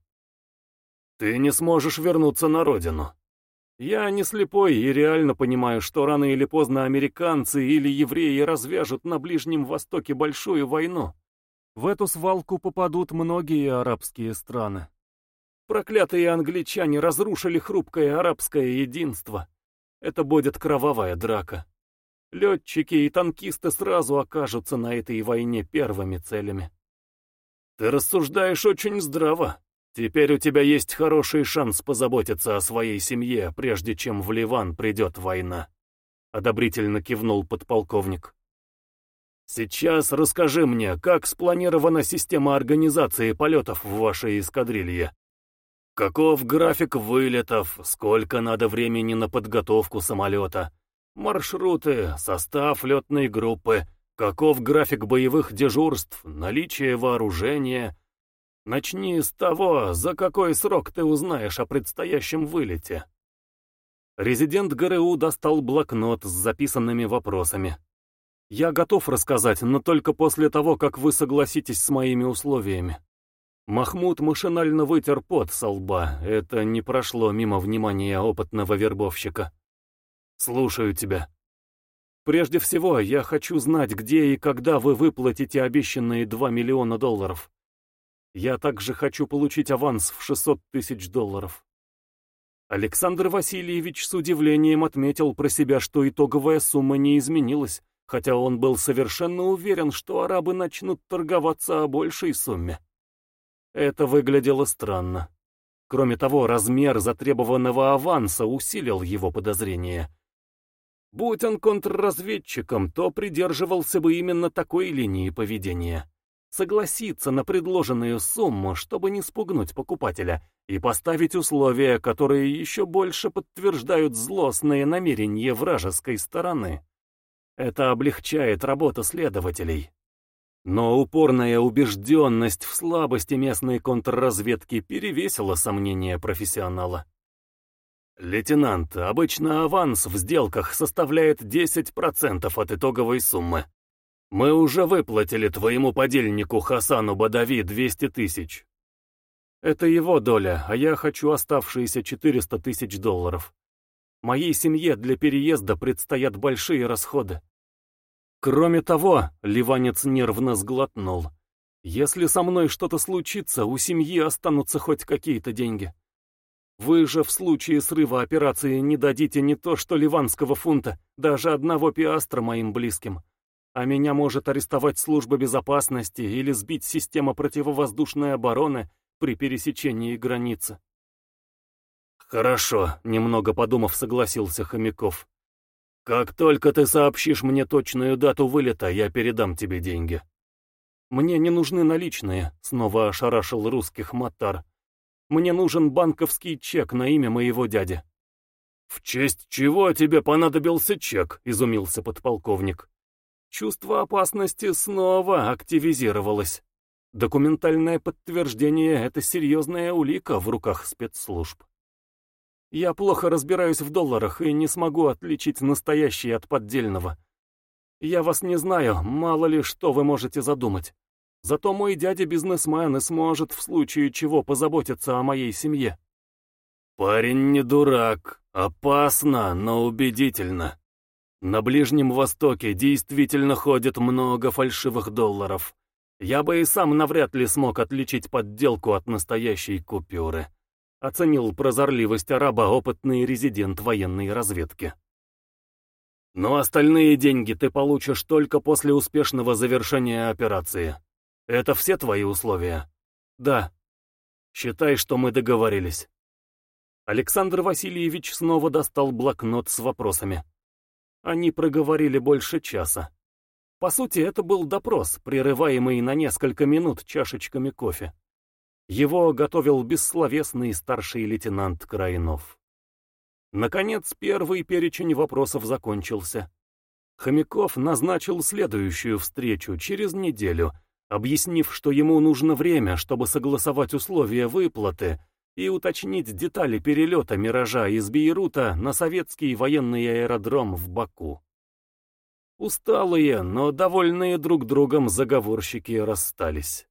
«Ты не сможешь вернуться на родину». «Я не слепой и реально понимаю, что рано или поздно американцы или евреи развяжут на Ближнем Востоке большую войну. В эту свалку попадут многие арабские страны. Проклятые англичане разрушили хрупкое арабское единство. Это будет кровавая драка. Летчики и танкисты сразу окажутся на этой войне первыми целями». «Ты рассуждаешь очень здраво. Теперь у тебя есть хороший шанс позаботиться о своей семье, прежде чем в Ливан придет война», — одобрительно кивнул подполковник. «Сейчас расскажи мне, как спланирована система организации полетов в вашей эскадрилье? Каков график вылетов, сколько надо времени на подготовку самолета, маршруты, состав летной группы, каков график боевых дежурств, наличие вооружения? Начни с того, за какой срок ты узнаешь о предстоящем вылете». Резидент гэ эр у достал блокнот с записанными вопросами. «Я готов рассказать, но только после того, как вы согласитесь с моими условиями». Махмуд машинально вытер пот со лба, это не прошло мимо внимания опытного вербовщика. «Слушаю тебя. Прежде всего, я хочу знать, где и когда вы выплатите обещанные два миллиона долларов. Я также хочу получить аванс в шестьсот тысяч долларов». Александр Васильевич с удивлением отметил про себя, что итоговая сумма не изменилась, хотя он был совершенно уверен, что арабы начнут торговаться о большей сумме. Это выглядело странно. Кроме того, размер затребованного аванса усилил его подозрения. Будь он контрразведчиком, то придерживался бы именно такой линии поведения. Согласиться на предложенную сумму, чтобы не спугнуть покупателя, и поставить условия, которые еще больше подтверждают злостные намерения вражеской стороны. Это облегчает работу следователей. Но упорная убежденность в слабости местной контрразведки перевесила сомнения профессионала. «Лейтенант, обычно аванс в сделках составляет десять процентов от итоговой суммы. Мы уже выплатили твоему подельнику Хасану Бадави двести тысяч. Это его доля, а я хочу оставшиеся четыреста тысяч долларов. Моей семье для переезда предстоят большие расходы. Кроме того, ливанец нервно сглотнул. Если со мной что-то случится, у семьи останутся хоть какие-то деньги. Вы же в случае срыва операции не дадите не то что ливанского фунта, даже одного пиастра моим близким. А меня может арестовать служба безопасности или сбить система противовоздушной обороны при пересечении границы». «Хорошо», — немного подумав, согласился Хомяков. «Как только ты сообщишь мне точную дату вылета, я передам тебе деньги». «Мне не нужны наличные», — снова ошарашил русских Матар. «Мне нужен банковский чек на имя моего дяди». «В честь чего тебе понадобился чек?» — изумился подполковник. Чувство опасности снова активизировалось. Документальное подтверждение — это серьезная улика в руках спецслужб. Я плохо разбираюсь в долларах и не смогу отличить настоящий от поддельного. Я вас не знаю, мало ли что вы можете задумать. Зато мой дядя бизнесмен и сможет в случае чего позаботиться о моей семье». «Парень не дурак. Опасно, но убедительно. На Ближнем Востоке действительно ходит много фальшивых долларов. Я бы и сам навряд ли смог отличить подделку от настоящей купюры», — оценил прозорливость араба опытный резидент военной разведки. «Но остальные деньги ты получишь только после успешного завершения операции. Это все твои условия?» «Да». «Считай, что мы договорились». Александр Васильевич снова достал блокнот с вопросами. Они проговорили больше часа. По сути, это был допрос, прерываемый на несколько минут чашечками кофе. Его готовил бессловесный старший лейтенант Крайнов. Наконец, первый перечень вопросов закончился. Хомяков назначил следующую встречу через неделю, объяснив, что ему нужно время, чтобы согласовать условия выплаты и уточнить детали перелета «Миража» из Бейрута на советский военный аэродром в Баку. Усталые, но довольные друг другом заговорщики расстались.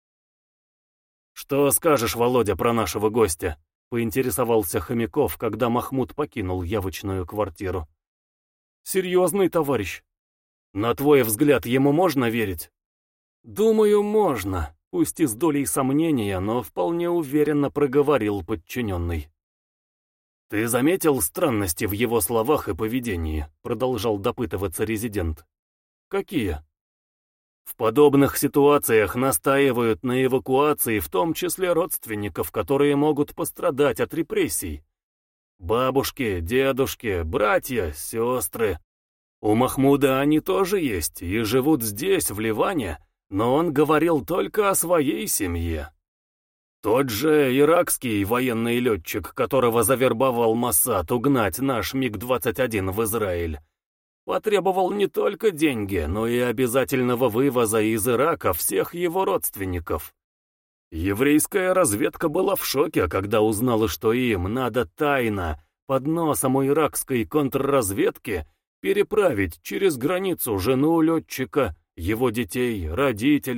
«Что скажешь, Володя, про нашего гостя?» — поинтересовался Хомяков, когда Махмуд покинул явочную квартиру. «Серьезный товарищ. На твой взгляд, ему можно верить?» «Думаю, можно», пусть и с долей сомнения, но вполне уверенно проговорил подчиненный. «Ты заметил странности в его словах и поведении?» — продолжал допытываться резидент. «Какие?» «В подобных ситуациях настаивают на эвакуации, в том числе родственников, которые могут пострадать от репрессий. Бабушки, дедушки, братья, сестры. У Махмуда они тоже есть и живут здесь, в Ливане, но он говорил только о своей семье. Тот же иракский военный летчик, которого завербовал Моссад угнать наш миг двадцать один в Израиль, потребовал не только деньги, но и обязательного вывоза из Ирака всех его родственников. Еврейская разведка была в шоке, когда узнала, что им надо тайно, под носом у иракской контрразведки, переправить через границу жену летчика, его детей, родителей,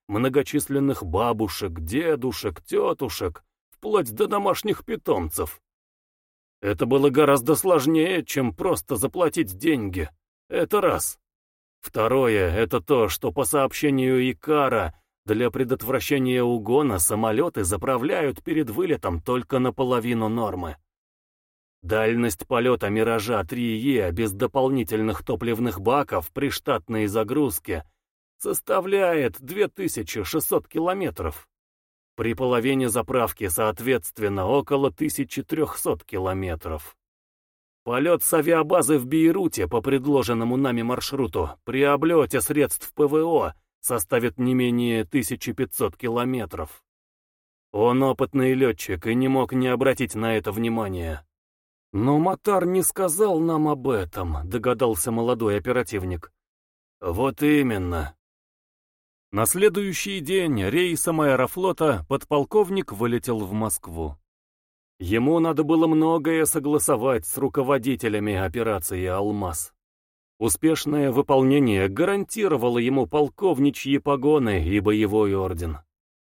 многочисленных бабушек, дедушек, тетушек, вплоть до домашних питомцев. Это было гораздо сложнее, чем просто заплатить деньги. Это раз. Второе — это то, что по сообщению Икара для предотвращения угона самолеты заправляют перед вылетом только наполовину нормы. Дальность полета «Миража три Е» без дополнительных топливных баков при штатной загрузке составляет две тысячи шестьсот километров. При половине заправки, соответственно, около тысячи трехсот километров. Полет с авиабазы в Бейруте по предложенному нами маршруту при облете средств ПВО составит не менее тысячи пятисот километров. Он опытный летчик и не мог не обратить на это внимания. «Но Матар не сказал нам об этом», — догадался молодой оперативник. «Вот именно». На следующий день рейсом Аэрофлота подполковник вылетел в Москву. Ему надо было многое согласовать с руководителями операции «Алмаз». Успешное выполнение гарантировало ему полковничьи погоны и боевой орден.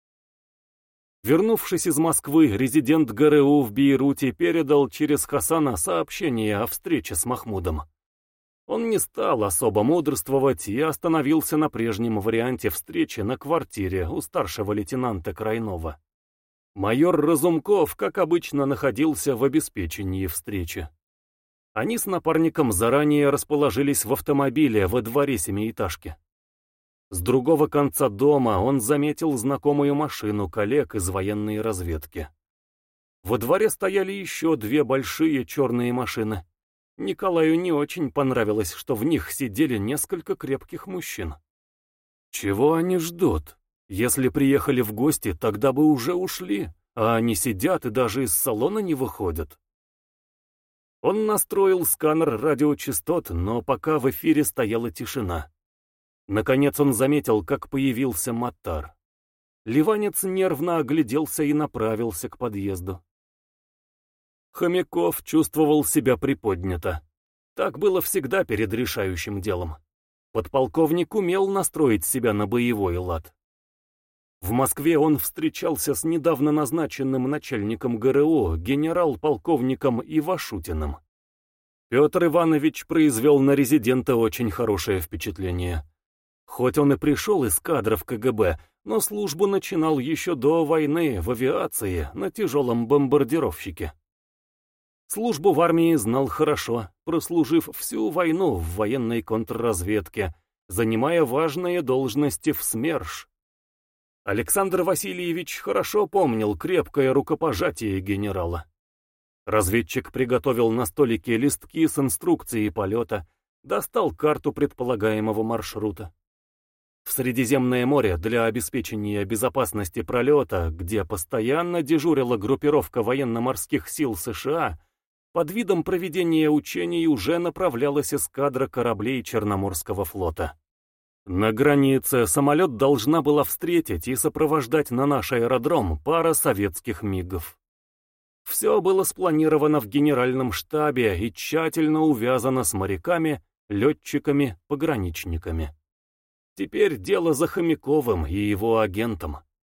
Вернувшись из Москвы, резидент ГРУ в Бейруте передал через Хасана сообщение о встрече с Махмудом. Он не стал особо мудрствовать и остановился на прежнем варианте встречи на квартире у старшего лейтенанта Крайнова. Майор Разумков, как обычно, находился в обеспечении встречи. Они с напарником заранее расположились в автомобиле во дворе семиэтажки. С другого конца дома он заметил знакомую машину коллег из военной разведки. Во дворе стояли еще две большие черные машины. Николаю не очень понравилось, что в них сидели несколько крепких мужчин. Чего они ждут? Если приехали в гости, тогда бы уже ушли, а они сидят и даже из салона не выходят. Он настроил сканер радиочастот, но пока в эфире стояла тишина. Наконец он заметил, как появился Матар. Ливанец нервно огляделся и направился к подъезду. Хомяков чувствовал себя приподнято. Так было всегда перед решающим делом. Подполковник умел настроить себя на боевой лад. В Москве он встречался с недавно назначенным начальником ГРУ, генерал-полковником Ивашутиным. Петр Иванович произвел на резидента очень хорошее впечатление. Хоть он и пришел из кадров КГБ, но службу начинал еще до войны в авиации на тяжелом бомбардировщике. Службу в армии знал хорошо, прослужив всю войну в военной контрразведке, занимая важные должности в СМЕРШ. Александр Васильевич хорошо помнил крепкое рукопожатие генерала. Разведчик приготовил на столике листки с инструкцией полета, достал карту предполагаемого маршрута. В Средиземное море для обеспечения безопасности пролета, где постоянно дежурила группировка военно-морских сил США, под видом проведения учений уже направлялась эскадра кораблей Черноморского флота. На границе самолет должна была встретить и сопровождать на наш аэродром пара советских мигов. Все было спланировано в генеральном штабе и тщательно увязано с моряками, летчиками, пограничниками. Теперь дело за Хомяковым и его агентом.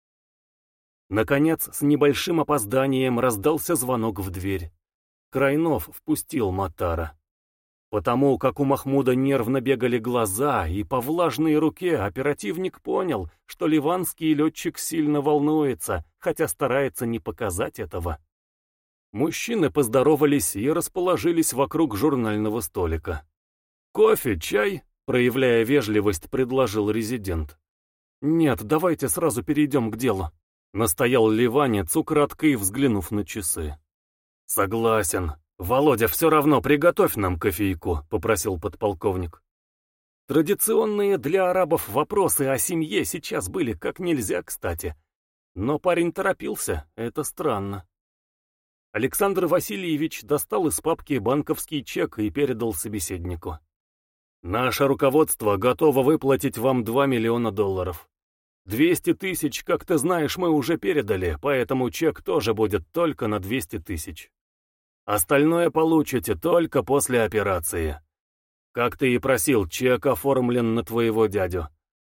Наконец, с небольшим опозданием раздался звонок в дверь. Крайнов впустил Матара. Потому как у Махмуда нервно бегали глаза, и по влажной руке оперативник понял, что ливанский летчик сильно волнуется, хотя старается не показать этого. Мужчины поздоровались и расположились вокруг журнального столика. «Кофе, чай?» — проявляя вежливость, предложил резидент. «Нет, давайте сразу перейдем к делу», — настоял ливанец, украдкой взглянув на часы. «Согласен. Володя, все равно приготовь нам кофейку», — попросил подполковник. Традиционные для арабов вопросы о семье сейчас были как нельзя кстати. Но парень торопился, это странно. Александр Васильевич достал из папки банковский чек и передал собеседнику. «Наше руководство готово выплатить вам два миллиона долларов. двести тысяч, как ты знаешь, мы уже передали, поэтому чек тоже будет только на двести тысяч. Остальное получите только после операции. Как ты и просил, чек оформлен на твоего дядю.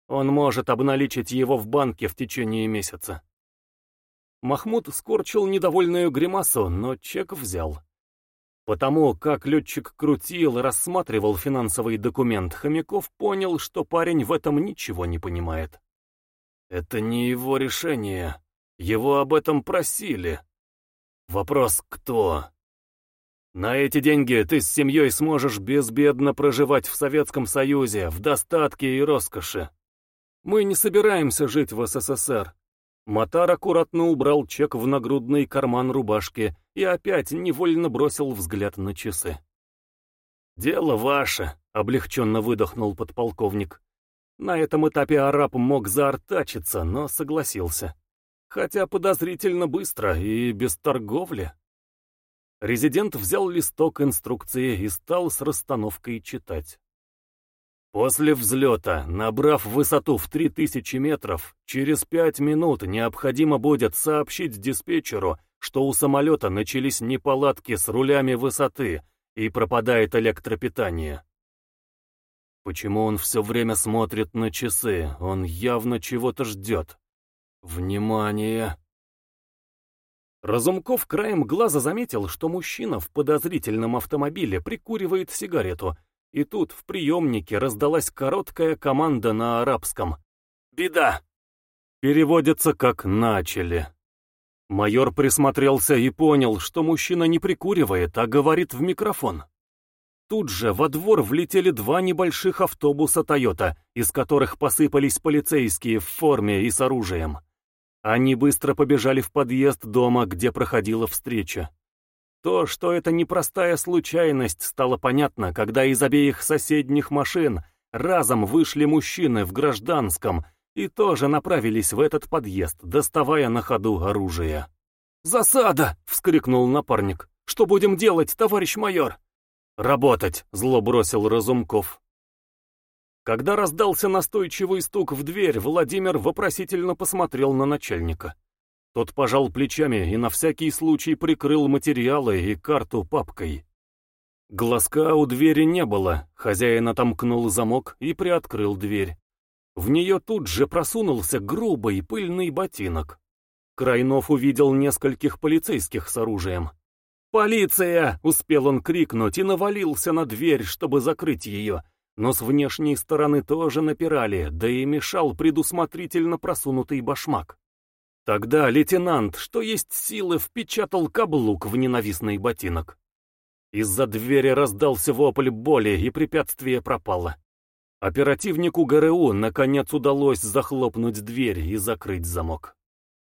Он может обналичить его в банке в течение месяца. Махмуд скорчил недовольную гримасу, но чек взял. Потому как летчик крутил и рассматривал финансовый документ, Хомяков понял, что парень в этом ничего не понимает. Это не его решение. Его об этом просили. Вопрос кто? На эти деньги ты с семьей сможешь безбедно проживать в Советском Союзе, в достатке и роскоши. Мы не собираемся жить в СССР. Мотар аккуратно убрал чек в нагрудный карман рубашки и опять невольно бросил взгляд на часы. «Дело ваше», — облегченно выдохнул подполковник. На этом этапе араб мог заортачиться, но согласился. Хотя подозрительно быстро и без торговли. Резидент взял листок инструкции и стал с расстановкой читать. После взлета, набрав высоту в три тысячи метров, через пять минут необходимо будет сообщить диспетчеру, что у самолета начались неполадки с рулями высоты и пропадает электропитание. Почему он все время смотрит на часы? Он явно чего-то ждет. Внимание! Разумков краем глаза заметил, что мужчина в подозрительном автомобиле прикуривает сигарету, и тут в приемнике раздалась короткая команда на арабском. «Беда!» Переводится как «начали». Майор присмотрелся и понял, что мужчина не прикуривает, а говорит в микрофон. Тут же во двор влетели два небольших автобуса «Тойота», из которых посыпались полицейские в форме и с оружием. Они быстро побежали в подъезд дома, где проходила встреча. То, что это непростая случайность, стало понятно, когда из обеих соседних машин разом вышли мужчины в гражданском и тоже направились в этот подъезд, доставая на ходу оружие. «Засада!» — вскрикнул напарник. «Что будем делать, товарищ майор?» «Работать!» — зло бросил Разумков. Когда раздался настойчивый стук в дверь, Владимир вопросительно посмотрел на начальника. Тот пожал плечами и на всякий случай прикрыл материалы и карту папкой. Глазка у двери не было, хозяин отомкнул замок и приоткрыл дверь. В нее тут же просунулся грубый пыльный ботинок. Крайнов увидел нескольких полицейских с оружием. «Полиция!» — успел он крикнуть и навалился на дверь, чтобы закрыть ее. Но с внешней стороны тоже напирали, да и мешал предусмотрительно просунутый башмак. Тогда лейтенант, что есть силы, впечатал каблук в ненавистный ботинок. Из-за двери раздался вопль боли, и препятствие пропало. Оперативнику ГРУ наконец удалось захлопнуть дверь и закрыть замок.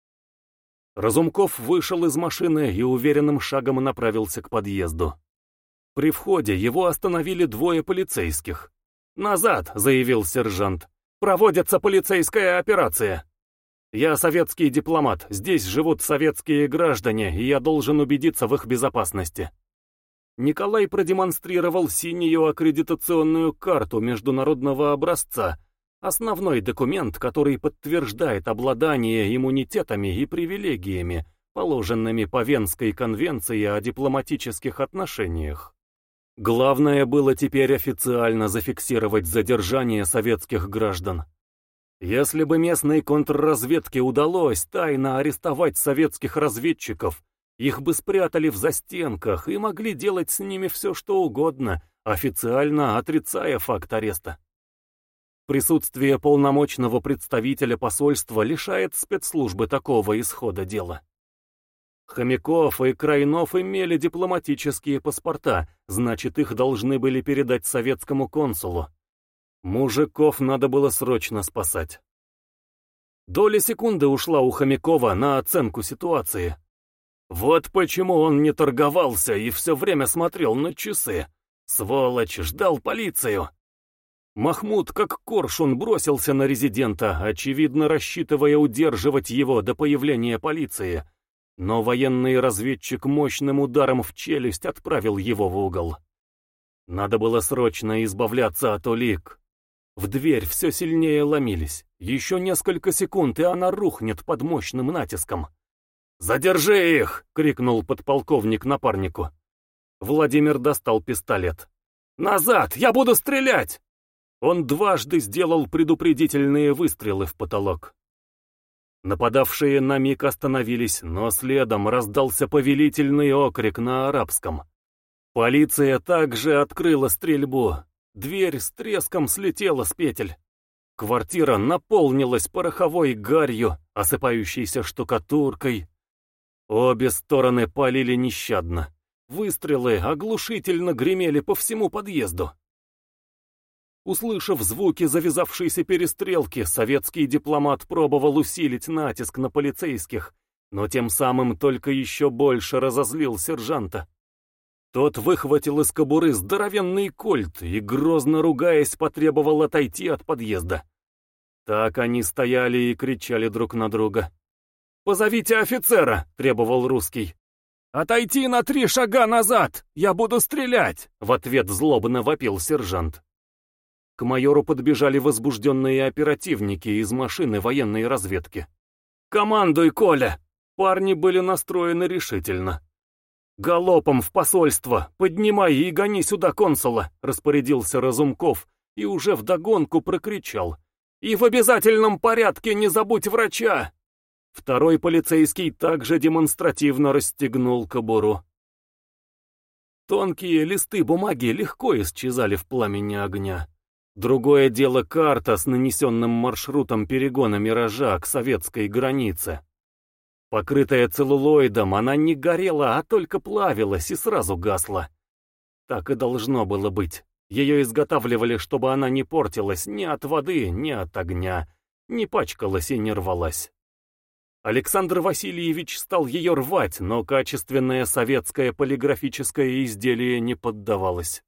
Разумков вышел из машины и уверенным шагом направился к подъезду. При входе его остановили двое полицейских. «Назад!» — заявил сержант. «Проводится полицейская операция. Я советский дипломат, здесь живут советские граждане, и я должен убедиться в их безопасности». Николай продемонстрировал синюю аккредитационную карту международного образца, основной документ, который подтверждает обладание иммунитетами и привилегиями, положенными по Венской конвенции о дипломатических отношениях. Главное было теперь официально зафиксировать задержание советских граждан. Если бы местной контрразведке удалось тайно арестовать советских разведчиков, их бы спрятали в застенках и могли делать с ними все, что угодно, официально отрицая факт ареста. Присутствие полномочного представителя посольства лишает спецслужбы такого исхода дела. Хомяков и Крайнов имели дипломатические паспорта, значит, их должны были передать советскому консулу. Мужиков надо было срочно спасать. Доля секунды ушла у Хомякова на оценку ситуации. Вот почему он не торговался и все время смотрел на часы. Сволочь, ждал полицию. Махмуд, как коршун, бросился на резидента, очевидно рассчитывая удерживать его до появления полиции. Но военный разведчик мощным ударом в челюсть отправил его в угол. Надо было срочно избавляться от улик. В дверь все сильнее ломились. Еще несколько секунд, и она рухнет под мощным натиском. «Задержи их!» — крикнул подполковник напарнику. Владимир достал пистолет. «Назад! Я буду стрелять!» Он дважды сделал предупредительные выстрелы в потолок. Нападавшие на миг остановились, но следом раздался повелительный окрик на арабском. Полиция также открыла стрельбу. Дверь с треском слетела с петель. Квартира наполнилась пороховой гарью, осыпающейся штукатуркой. Обе стороны палили нещадно. Выстрелы оглушительно гремели по всему подъезду. Услышав звуки завязавшейся перестрелки, советский дипломат пробовал усилить натиск на полицейских, но тем самым только еще больше разозлил сержанта. Тот выхватил из кобуры здоровенный кольт и, грозно ругаясь, потребовал отойти от подъезда. Так они стояли и кричали друг на друга. «Позовите офицера!» — требовал русский. «Отойти на три шага назад! Я буду стрелять!» — в ответ злобно вопил сержант. К майору подбежали возбужденные оперативники из машины военной разведки. «Командуй, Коля!» Парни были настроены решительно. «Галопом в посольство! Поднимай и гони сюда консула!» — распорядился Разумков и уже вдогонку прокричал. «И в обязательном порядке не забудь врача!» Второй полицейский также демонстративно расстегнул кобуру. Тонкие листы бумаги легко исчезали в пламени огня. Другое дело карта с нанесенным маршрутом перегона «Миража» к советской границе. Покрытая целлулоидом, она не горела, а только плавилась и сразу гасла. Так и должно было быть. Ее изготавливали, чтобы она не портилась ни от воды, ни от огня, не пачкалась и не рвалась. Александр Васильевич стал ее рвать, но качественное советское полиграфическое изделие не поддавалось.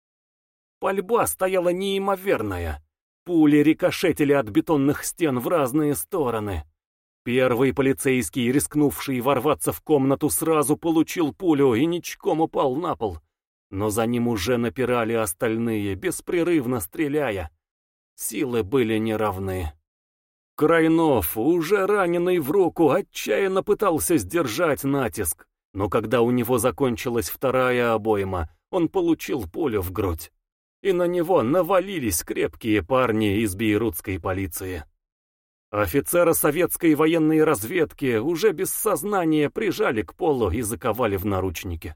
Пальба стояла неимоверная. Пули рикошетили от бетонных стен в разные стороны. Первый полицейский, рискнувший ворваться в комнату, сразу получил пулю и ничком упал на пол. Но за ним уже напирали остальные, беспрерывно стреляя. Силы были неравны. Крайнов, уже раненый в руку, отчаянно пытался сдержать натиск, но когда у него закончилась вторая обойма, он получил пулю в грудь. И на него навалились крепкие парни из бейрутской полиции. Офицера советской военной разведки уже без сознания прижали к полу и заковали в наручники.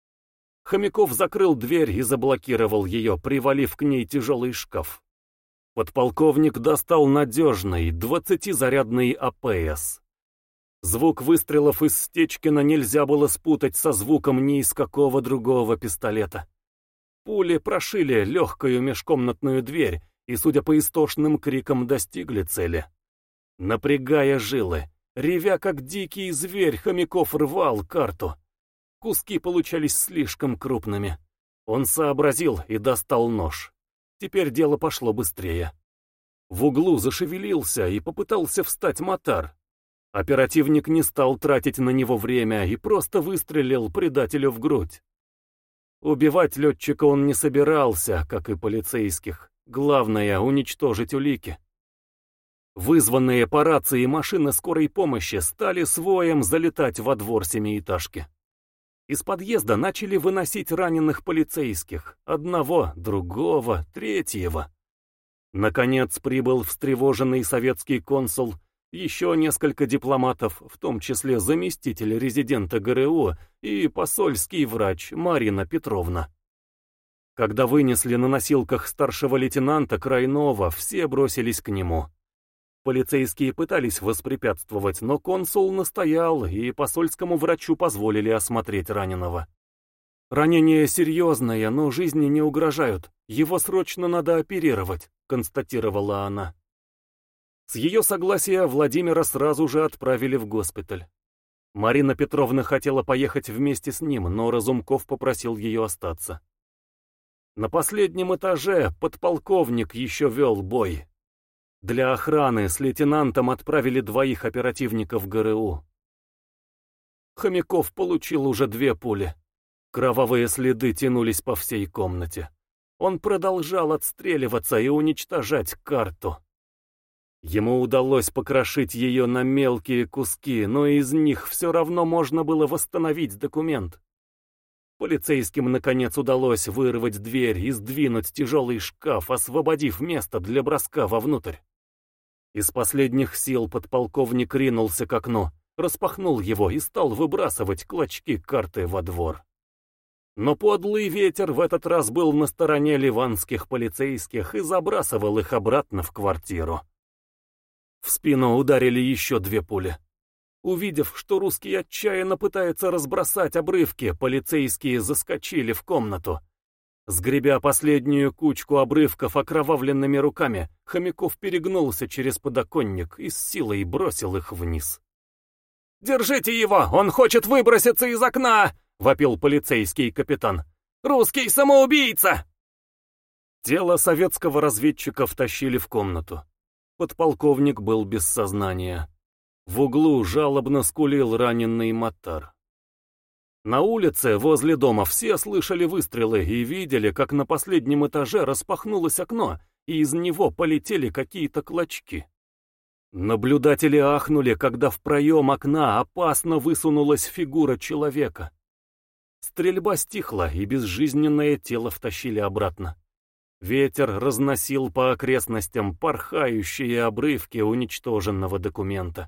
Хомяков закрыл дверь и заблокировал ее, привалив к ней тяжелый шкаф. Подполковник достал надежный двадцатизарядный А П С. Звук выстрелов из Стечкина нельзя было спутать со звуком ни из какого другого пистолета. Пули прошили легкую межкомнатную дверь и, судя по истошным крикам, достигли цели. Напрягая жилы, ревя как дикий зверь, Хомяков рвал карту. Куски получались слишком крупными. Он сообразил и достал нож. Теперь дело пошло быстрее. В углу зашевелился и попытался встать мотар. Оперативник не стал тратить на него время и просто выстрелил предателю в грудь. Убивать летчика он не собирался, как и полицейских. Главное — уничтожить улики. Вызванные по рации машины скорой помощи стали с воем залетать во двор семиэтажки. Из подъезда начали выносить раненых полицейских. Одного, другого, третьего. Наконец прибыл встревоженный советский консул, еще несколько дипломатов, в том числе заместитель резидента Г Р У и посольский врач Марина Петровна. Когда вынесли на носилках старшего лейтенанта Крайнова, все бросились к нему. Полицейские пытались воспрепятствовать, но консул настоял, и посольскому врачу позволили осмотреть раненого. «Ранение серьезное, но жизни не угрожают. Его срочно надо оперировать», — констатировала она. С ее согласия Владимира сразу же отправили в госпиталь. Марина Петровна хотела поехать вместе с ним, но Разумков попросил ее остаться. На последнем этаже подполковник еще вел бой. Для охраны с лейтенантом отправили двоих оперативников Г Р У. Хомяков получил уже две пули. Кровавые следы тянулись по всей комнате. Он продолжал отстреливаться и уничтожать карту. Ему удалось покрошить ее на мелкие куски, но из них все равно можно было восстановить документ. Полицейским, наконец, удалось вырвать дверь и сдвинуть тяжелый шкаф, освободив место для броска вовнутрь. Из последних сил подполковник ринулся к окну, распахнул его и стал выбрасывать клочки карты во двор. Но подлый ветер в этот раз был на стороне ливанских полицейских и забрасывал их обратно в квартиру. В спину ударили еще две пули. Увидев, что русский отчаянно пытается разбросать обрывки, полицейские заскочили в комнату. Сгребя последнюю кучку обрывков окровавленными руками, Хомяков перегнулся через подоконник и с силой бросил их вниз. «Держите его! Он хочет выброситься из окна!» — вопил полицейский капитан. «Русский самоубийца!» Тело советского разведчика втащили в комнату. Подполковник был без сознания. В углу жалобно скулил раненый Матар. На улице, возле дома, все слышали выстрелы и видели, как на последнем этаже распахнулось окно, и из него полетели какие-то клочки. Наблюдатели ахнули, когда в проем окна опасно высунулась фигура человека. Стрельба стихла, и безжизненное тело втащили обратно. Ветер разносил по окрестностям порхающие обрывки уничтоженного документа.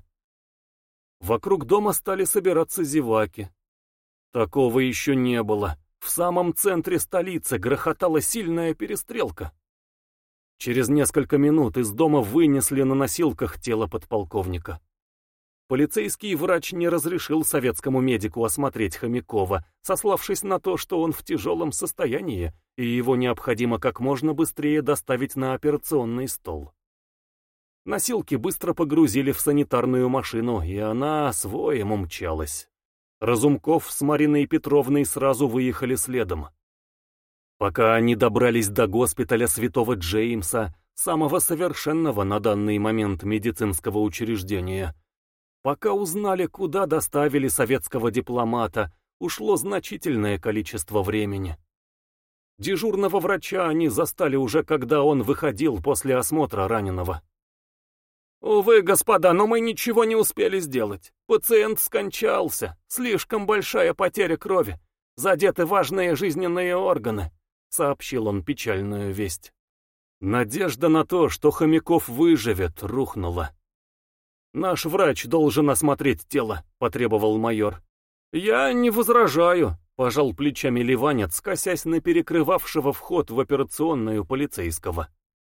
Вокруг дома стали собираться зеваки. Такого еще не было. В самом центре столицы грохотала сильная перестрелка. Через несколько минут из дома вынесли на носилках тело подполковника. Полицейский врач не разрешил советскому медику осмотреть Хомякова, сославшись на то, что он в тяжелом состоянии, и его необходимо как можно быстрее доставить на операционный стол. Носилки быстро погрузили в санитарную машину, и она своим умчалась. Разумков с Мариной Петровной сразу выехали следом. Пока они добрались до госпиталя Святого Джеймса, самого совершенного на данный момент медицинского учреждения, пока узнали, куда доставили советского дипломата, ушло значительное количество времени. Дежурного врача они застали уже, когда он выходил после осмотра раненого. «Увы, господа, но мы ничего не успели сделать. Пациент скончался. Слишком большая потеря крови. Задеты важные жизненные органы», — сообщил он печальную весть. Надежда на то, что Хомяков выживет, рухнула. «Наш врач должен осмотреть тело», — потребовал майор. «Я не возражаю», — пожал плечами ливанец, косясь на перекрывавшего вход в операционную полицейского.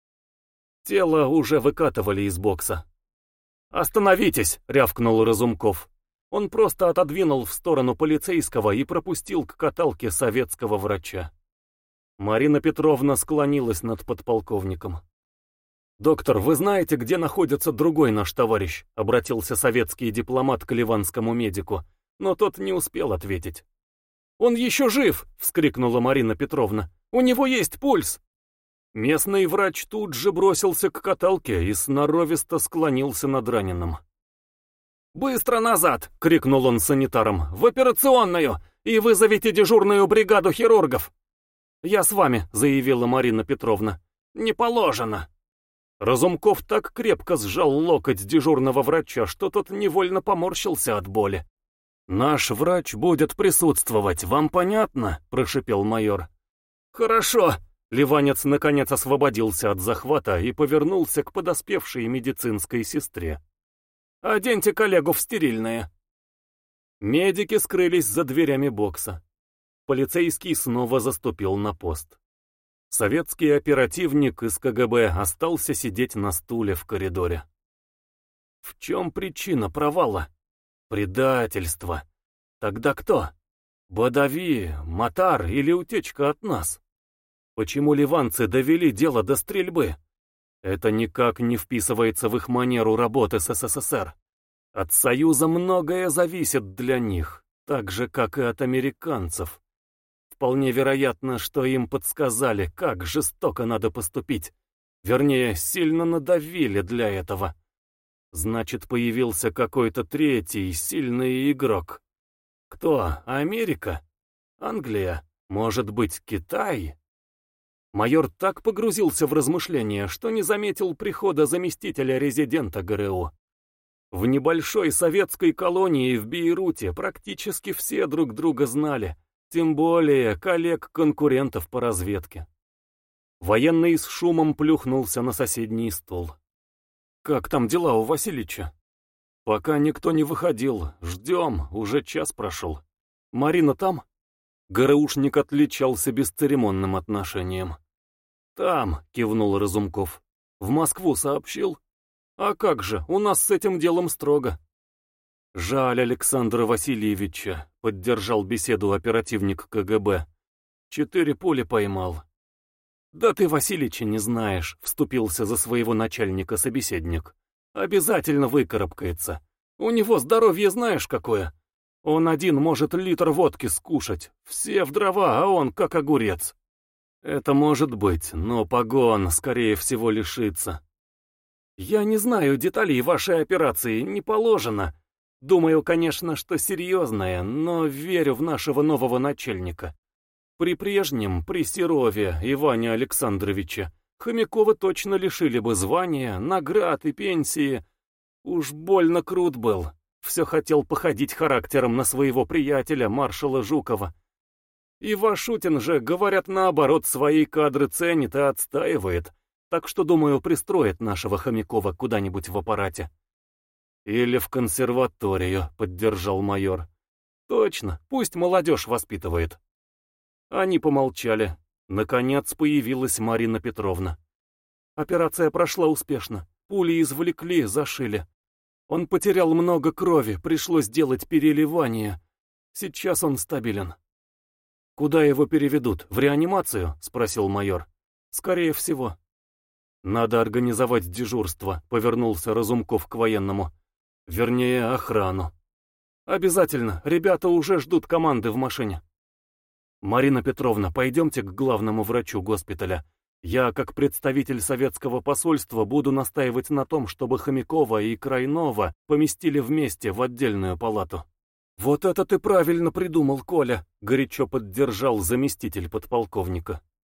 Тело уже выкатывали из бокса. «Остановитесь!» — рявкнул Разумков. Он просто отодвинул в сторону полицейского и пропустил к каталке советского врача. Марина Петровна склонилась над подполковником. «Доктор, вы знаете, где находится другой наш товарищ?» — обратился советский дипломат к ливанскому медику, но тот не успел ответить. «Он еще жив!» — вскрикнула Марина Петровна. «У него есть пульс!» Местный врач тут же бросился к каталке и сноровисто склонился над раненым. «Быстро назад!» — крикнул он санитарам. «В операционную! И вызовите дежурную бригаду хирургов!» «Я с вами», — заявила Марина Петровна. «Не положено!» Разумков так крепко сжал локоть дежурного врача, что тот невольно поморщился от боли. «Наш врач будет присутствовать, вам понятно?» — прошипел майор. «Хорошо!» Ливанец наконец освободился от захвата и повернулся к подоспевшей медицинской сестре. «Оденьте коллегу в стерильное». Медики скрылись за дверями бокса. Полицейский снова заступил на пост. Советский оперативник из ка гэ бэ остался сидеть на стуле в коридоре. В чем причина провала? Предательство. Тогда кто? Бадави, Матар или утечка от нас? Почему ливанцы довели дело до стрельбы? Это никак не вписывается в их манеру работы с эс эс эс эр. От Союза многое зависит для них, так же, как и от американцев. Вполне вероятно, что им подсказали, как жестоко надо поступить. Вернее, сильно надавили для этого. Значит, появился какой-то третий, сильный игрок. Кто? Америка? Англия? Может быть, Китай? Майор так погрузился в размышления, что не заметил прихода заместителя резидента гэ эр у. В небольшой советской колонии в Бейруте практически все друг друга знали. Тем более коллег-конкурентов по разведке. Военный с шумом плюхнулся на соседний стул. «Как там дела у Васильича?» «Пока никто не выходил. Ждем, уже час прошел. Марина там?» ГРУшник отличался бесцеремонным отношением. «Там», — кивнул Разумков. «В Москву сообщил? А как же, у нас с этим делом строго». «Жаль Александра Васильевича», — поддержал беседу оперативник КГБ. «Четыре пули поймал». «Да ты Васильича не знаешь», — вступился за своего начальника собеседник. «Обязательно выкарабкается. У него здоровье знаешь какое? Он один может литр водки скушать. Все в дрова, а он как огурец». «Это может быть, но погон, скорее всего, лишится». «Я не знаю деталей вашей операции, не положено. Думаю, конечно, что серьезная, но верю в нашего нового начальника. При прежнем, при Серове Иване Александровиче, Хомякова точно лишили бы звания, наград и пенсии. Уж больно крут был. Все хотел походить характером на своего приятеля, маршала Жукова. И Вашутин же, говорят, наоборот, свои кадры ценит и отстаивает, так что, думаю, пристроит нашего Хомякова куда-нибудь в аппарате». «Или в консерваторию», — поддержал майор. «Точно, пусть молодежь воспитывает». Они помолчали. Наконец появилась Марина Петровна. «Операция прошла успешно. Пули извлекли, зашили. Он потерял много крови, пришлось делать переливание. Сейчас он стабилен». «Куда его переведут? В реанимацию?» — спросил майор. «Скорее всего». «Надо организовать дежурство», — повернулся Разумков к военному. «Вернее, охрану». «Обязательно. Ребята уже ждут команды в машине». «Марина Петровна, пойдемте к главному врачу госпиталя. Я, как представитель советского посольства, буду настаивать на том, чтобы Хомякова и Крайнова поместили вместе в отдельную палату». «Вот это ты правильно придумал, Коля», — горячо поддержал заместитель подполковника.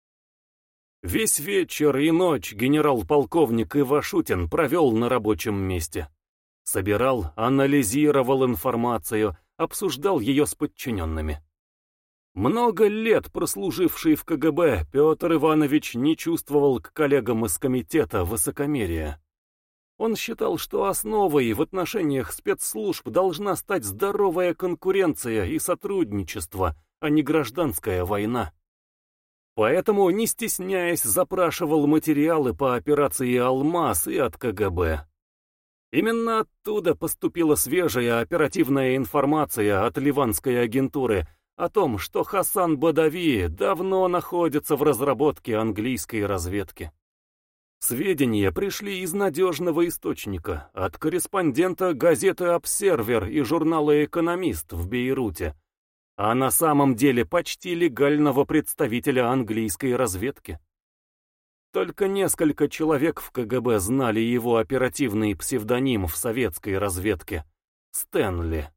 Весь вечер и ночь генерал-полковник Ивашутин провел на рабочем месте. Собирал, анализировал информацию, обсуждал ее с подчиненными. Много лет прослуживший в КГБ, Петр Иванович не чувствовал к коллегам из комитета высокомерия. Он считал, что основой в отношениях спецслужб должна стать здоровая конкуренция и сотрудничество, а не гражданская война. Поэтому, не стесняясь, запрашивал материалы по операции «Алмаз» и от КГБ. Именно оттуда поступила свежая оперативная информация от ливанской агентуры о том, что Хасан Бадави давно находится в разработке английской разведки. Сведения пришли из надежного источника, от корреспондента газеты «Обсервер» и журнала «Экономист» в Бейруте, а на самом деле почти легального представителя английской разведки. Только несколько человек в КГБ знали его оперативный псевдоним в советской разведке — Стэнли.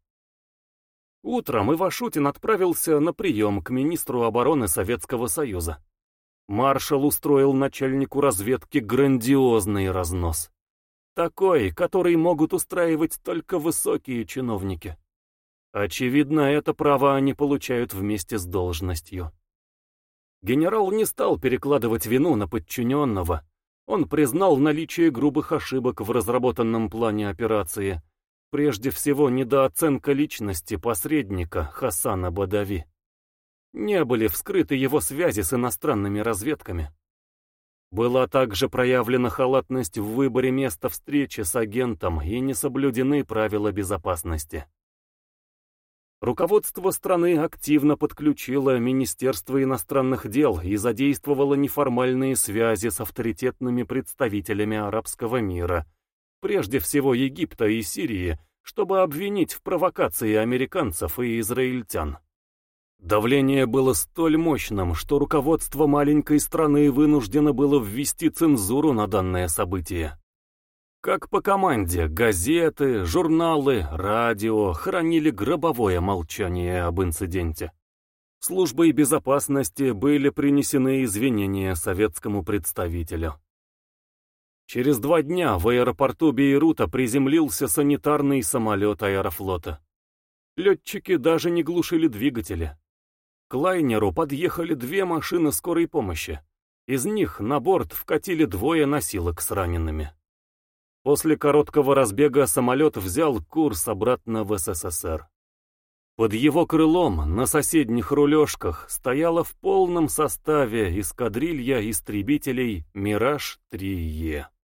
Утром Ивашутин отправился на прием к министру обороны Советского Союза. Маршал устроил начальнику разведки грандиозный разнос. Такой, который могут устраивать только высокие чиновники. Очевидно, это право они получают вместе с должностью. Генерал не стал перекладывать вину на подчиненного. Он признал наличие грубых ошибок в разработанном плане операции. Прежде всего, недооценка личности посредника Хасана Бадави. Не были вскрыты его связи с иностранными разведками. Была также проявлена халатность в выборе места встречи с агентом и не соблюдены правила безопасности. Руководство страны активно подключило Министерство иностранных дел и задействовало неформальные связи с авторитетными представителями арабского мира, прежде всего Египта и Сирии, чтобы обвинить в провокации американцев и израильтян. Давление было столь мощным, что руководство маленькой страны вынуждено было ввести цензуру на данное событие. Как по команде, газеты, журналы, радио хранили гробовое молчание об инциденте. Службой безопасности были принесены извинения советскому представителю. Через два дня в аэропорту Бейрута приземлился санитарный самолет аэрофлота. Летчики даже не глушили двигатели. К лайнеру подъехали две машины скорой помощи. Из них на борт вкатили двое носилок с ранеными. После короткого разбега самолет взял курс обратно в СССР. Под его крылом на соседних рулежках стояла в полном составе эскадрилья истребителей «Мираж три Е».